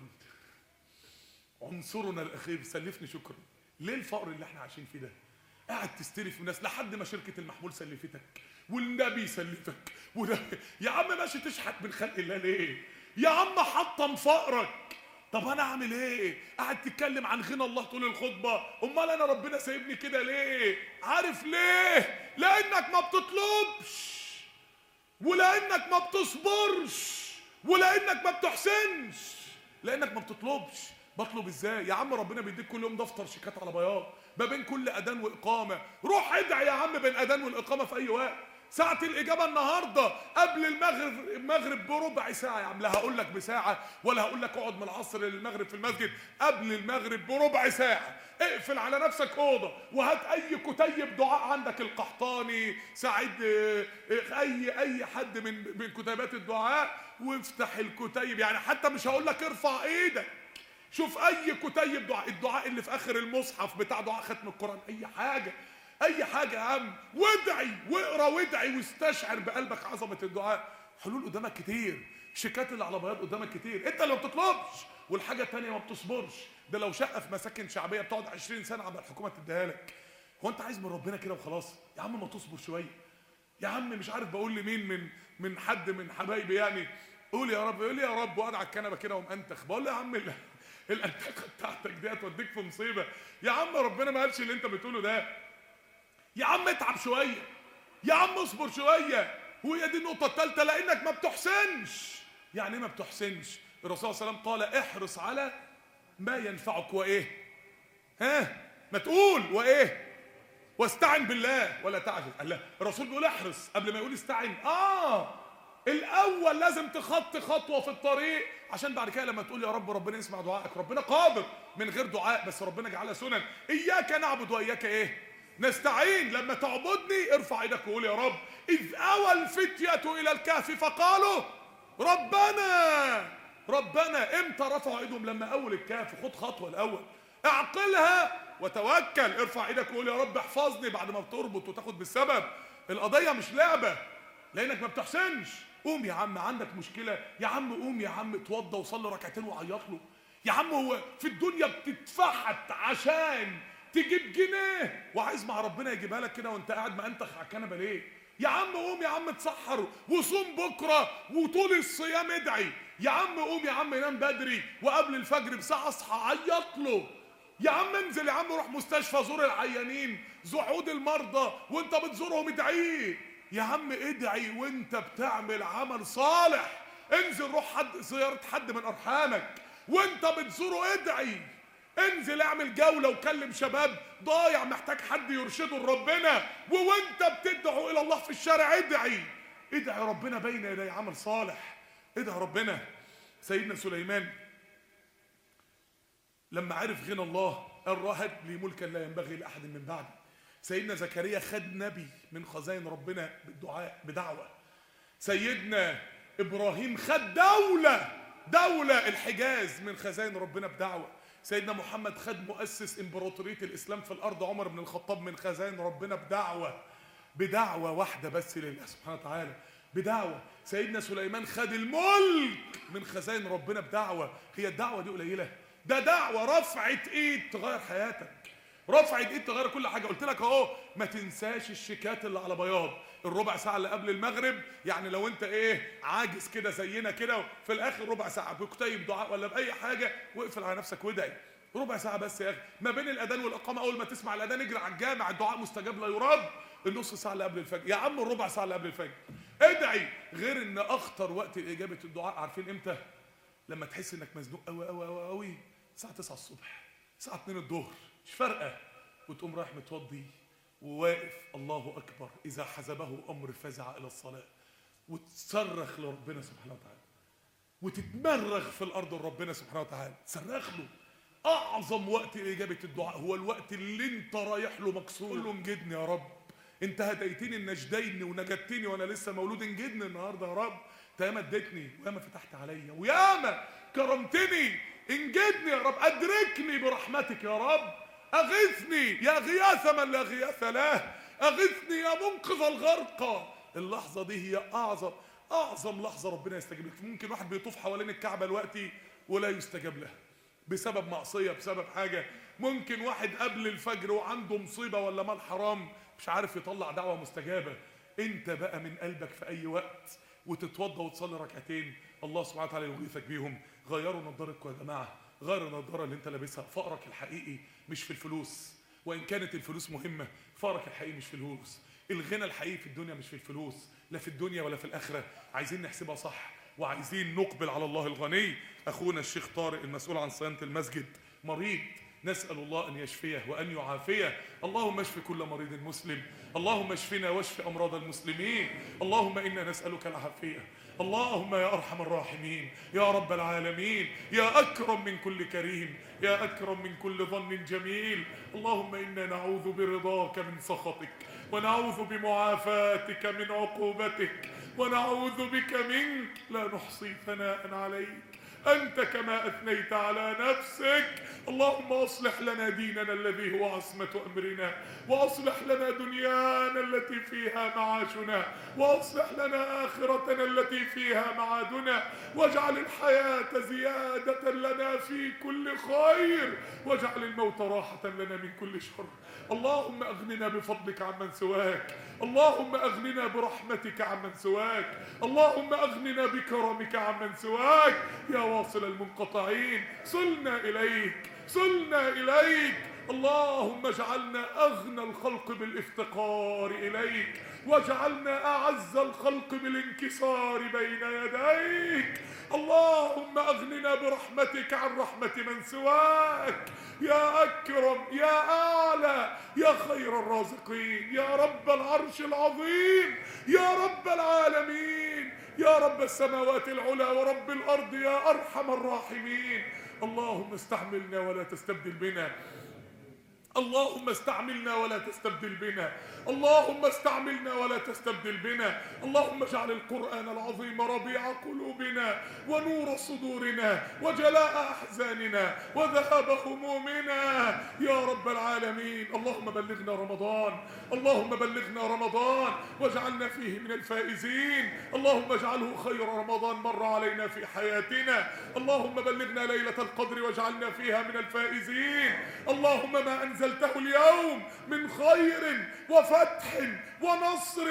عنصرنا الاخير سلفني شكرا. ليه الفقر اللي احنا عايشين فيه ده؟ قاعد تستلف الناس لحد ما شركه المحمول سلفتك والنبي سلفك يا عم ماشي تشحت من خلق الله ليه؟ يا عم حطم فقرك. طب انا اعمل ايه؟ قاعد تتكلم عن غنى الله طول الخطبه، امال انا ربنا سايبني كده ليه؟ عارف ليه؟ لانك ما بتطلبش، ولانك ما بتصبرش، ولانك ما بتحسنش، لانك ما بتطلبش. بطلب ازاي؟ يا عم ربنا بيديك كل يوم دفتر شيكات على بياض ما بين كل اذان واقامه، روح ادعي يا عم بين اذان والاقامه في اي وقت. ساعة الإجابة النهاردة قبل المغرب بربع ساعة يا عم، لا هقول لك بساعة ولا هقول لك اقعد من العصر للمغرب في المسجد، قبل المغرب بربع ساعة اقفل على نفسك أوضة وهات أي كتيب دعاء عندك، القحطاني، سعيد، أي حد من كتيبات الدعاء، وافتح الكتيب. يعني حتى مش هقول لك ارفع إيدك، شوف أي كتيب دعاء، الدعاء اللي في آخر المصحف بتاع دعاء ختم القرآن، أي حاجة يا عم، وادعي واقرا وادعي واستشعر بقلبك عظمة الدعاء. حلول قدامك كتير، شيكات اللي على بياض قدامك كتير، انت اللي ما بتطلبش. والحاجة التانية ما بتصبرش، ده لو شقة في مساكن شعبية بتقعد 20 سنة عمال الحكومة تديها لك. هو انت عايز من ربنا كده وخلاص؟ يا عم ما تصبر شوية يا عم. مش عارف بقول لمين من حد من حبايبي يعني، قول يا رب، يقول لي يا رب وقعد على الكنبة كده ومأنتخ. بقول له يا عم الانتخه بتاعتك دي هتوديك في مصيبة يا عم، ربنا ما قالش اللي انت بتقوله ده. يا عم اتعب شوية، يا عم اصبر شوية. وهي دي النقطة الثالثة، لأنك ما بتحسنش. يعني ايه ما بتحسنش؟ الرسول صلى الله عليه وسلم قال احرص على ما ينفعك وإيه؟ ما تقول وإيه؟ واستعن بالله ولا تعجز. قال لا، الرسول بيقول احرص قبل ما يقول استعن. الأول لازم تخطي خطوة في الطريق، عشان بعد كده لما تقول يا رب ربنا يسمع دعائك. ربنا قادر من غير دعاء، بس ربنا جعلها سنن. إياك نعبد وإياك إيه؟ نستعين. لما تعبدني ارفع ايدك وقول يا رب. إذ أوى الفتية إلى الكهف فقالوا ربنا ربنا امتى رفعوا ايدهم؟ لما اول الكهف. خد خطوه الاول، اعقلها وتوكل. ارفع ايدك وقول يا رب احفظني بعد ما بتربط وتاخد بالسبب. القضيه مش لعبه لانك ما بتحسنش. قوم يا عم، عندك مشكله يا عم، قوم يا عم اتوضى وصلي ركعتين وعيط له. يا عم هو في الدنيا بتتفحت عشان تجيب جنيه وعايز مع ربنا يجيبها لك كده وانت قاعد مأنتخ على الكنبه ليه؟ يا عم قوم يا عم اتسحر وصوم بكره وطول الصيام ادعي. يا عم قوم يا عم نام بدري وقبل الفجر بساعه اصحى عيط له. يا عم انزل يا عم روح مستشفى زور العيانين، زعود المرضى وانت بتزورهم ادعيه. يا عم ادعي وانت بتعمل عمل صالح. انزل روح زياره حد من ارحامك وانت بتزوره ادعي. انزل اعمل جولة وكلم شباب ضايع محتاج حد يرشده لربنا، وانت بتدعو الى الله في الشارع ادعي. ادعي ربنا بين يدي عمل صالح. ادعي ربنا. سيدنا سليمان لما عرف غنى الله قال هب لي ملكا لا ينبغي لاحد من بعدي. سيدنا زكريا خد نبي من خزائن ربنا بالدعاء بدعوة. سيدنا ابراهيم خد دولة الحجاز من خزائن ربنا بدعوة. سيدنا محمد خد مؤسس امبراطورية الاسلام في الارض عمر بن الخطاب من خزائن ربنا بدعوة واحدة بس لله سبحانه وتعالى، بدعوة. سيدنا سليمان خد الملك من خزائن ربنا بدعوة. هي الدعوة دي قليلة؟ ده دعوة رفعة ايد تغير حياتك، رفعة ايد تغير كل حاجة. قلت لك اهو ما تنساش الشيكات اللي على بياض، الربع ساعة اللي قبل المغرب. يعني لو انت عاجز كده زينا كده في الاخر ربع ساعة بكتيب دعاء ولا باي حاجة واقفل على نفسك وادعي ربع ساعة بس يا اخي. ما بين الاذان والاقامة اول ما تسمع الاذان اجري على الجامع، الدعاء مستجاب لا يرد. النص ساعة اللي قبل الفجر يا عم، الربع ساعة اللي قبل الفجر ادعي. غير ان اخطر وقت اجابة الدعاء عارفين امتى؟ لما تحس انك مزنوق قوي قوي قوي قوي، الساعة 9 الصبح، الساعة 2 الظهر، مش فارقة، وتقوم رايح متوضي وواقف الله اكبر اذا حزبه امر فزع الى الصلاة، وتصرخ لربنا سبحانه وتعالى وتتمرغ في الارض لربنا سبحانه وتعالى، تصرخ له. اعظم وقت اجابة الدعاء هو الوقت اللي انت رايح له مكسور. قول له انجدني يا رب، انت هديتني النجدين ونجدتني وانا لسه مولود، انجدني النهارده يا رب. انت ياما اديتني وياما فتحت عليا وياما كرمتني، انجدني يا رب، ادركني برحمتك يا رب، اغثني يا غياث من لا غياث له، اغثني يا منقذ الغرقى. اللحظه دي هي اعظم لحظه ربنا يستجيب لك. ممكن واحد بيطوف حوالين الكعبه دلوقتي ولا يستجاب له بسبب معصيه، بسبب حاجه. ممكن واحد قبل الفجر وعنده مصيبه ولا مال حرام مش عارف يطلع دعوه مستجابه. انت بقى من قلبك في اي وقت وتتوضى وتصلي ركعتين الله سبحانه وتعالى يغيثك بيهم. غيروا نظارتكم يا جماعه، غير النظاره اللي انت لابسها. فقرك الحقيقي مش في الفلوس، وان كانت الفلوس مهمه، فقرك الحقيقي مش في الفلوس. الغنى الحقيقي في الدنيا مش في الفلوس، لا في الدنيا ولا في الاخره. عايزين نحسبها صح وعايزين نقبل على الله الغني. اخونا الشيخ طارق المسؤول عن صيانه المسجد مريض، نسأل الله أن يشفيه وأن يعافيه. اللهم اشف كل مريض مسلم، اللهم اشفنا واشف أمراض المسلمين. اللهم إنا نسألك العافية. اللهم يا أرحم الراحمين يا رب العالمين، يا أكرم من كل كريم، يا أكرم من كل ظن جميل. اللهم إنا نعوذ برضاك من سخطك، ونعوذ بمعافاتك من عقوبتك، ونعوذ بك منك لا نحصي ثناء عليك أنت كما أثنيت على نفسك. اللهم أصلح لنا ديننا الذي هو عصمة أمرنا، وأصلح لنا دنيانا التي فيها معاشنا، وأصلح لنا آخرتنا التي فيها معادنا، واجعل الحياة زيادة لنا في كل خير، واجعل الموت راحة لنا من كل شر. اللهم أغننا بفضلك عمن سواك، اللهم أغننا برحمتك عمن سواك، اللهم أغننا بكرمك عمن سواك. يا واصل المنقطعين صلنا إليك، صلنا إليك. اللهم اجعلنا أغنى الخلق بالافتقار إليك، واجعلنا أعز الخلق بالانكسار بين يديك. اللهم أغننا برحمتك عن رحمة من سواك، يا أكرم يا أعلى يا خير الرازقين، يا رب العرش العظيم، يا رب العالمين، يا رب السماوات العلى ورب الأرض، يا أرحم الراحمين. اللهم استعملنا ولا تستبدل بنا. اللهم استعملنا ولا تستبدل بنا، اللهم استعملنا ولا تستبدل بنا. اللهم اجعل القرآن العظيم ربيع قلوبنا ونور صدورنا وجلاء أحزاننا وذهاب همومنا يا رب العالمين. اللهم بلغنا رمضان، اللهم بلغنا رمضان واجعلنا فيه من الفائزين. اللهم اجعله خير رمضان مر علينا في حياتنا. اللهم بلغنا ليلة القدر واجعلنا فيها من الفائزين. اللهم ما أنزلته اليوم من خير وفتح ونصر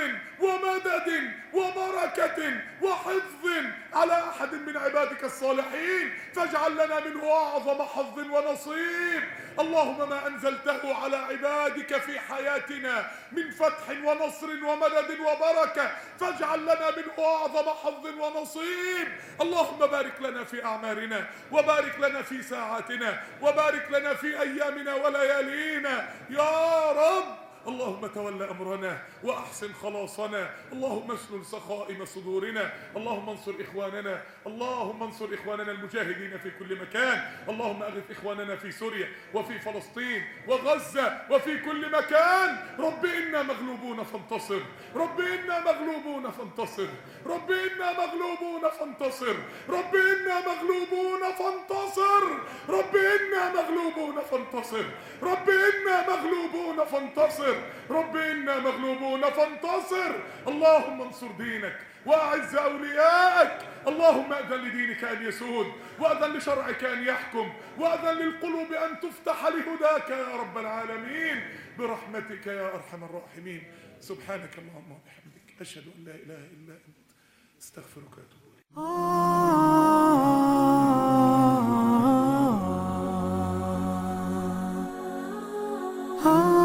ومدد وبركة وحفظ على أحد من عبادك الصالحين فاجعل لنا منه أعظم حظ ونصيب. اللهم ما أنزلته على عبادك في حياتنا من فتح ونصر ومدد وبركة فاجعل لنا منه أعظم حظ ونصيب. اللهم بارك لنا في أعمارنا وبارك لنا في ساعاتنا وبارك لنا في أيامنا وليالينا يا رب. اللهم تول أمرنا وأحسن خلاصنا. اللهم اسلل سخائم صدورنا. اللهم انصر إخواننا، اللهم انصر إخواننا المجاهدين في كل مكان. اللهم أغث إخواننا في سوريا وفي فلسطين وغزة وفي كل مكان. رب إنا مغلوبون فانتصر، رب إنا مغلوبون فانتصر، رب إنا مغلوبون فانتصر، رب إنا مغلوبون فانتصر، رب إنا مغلوبون فانتصر، رب إنا مغلوبون فانتصر، رب إنا مغلوبون فانتصر. اللهم انصر دينك وأعز أولياءك. اللهم أذن لدينك أن يسود وأذن لشرعك أن يحكم وأذن للقلوب أن تفتح لهداك يا رب العالمين برحمتك يا أرحم الراحمين. سبحانك اللهم وبحمدك أشهد أن لا إله إلا أنت استغفرك وأتوب إليك.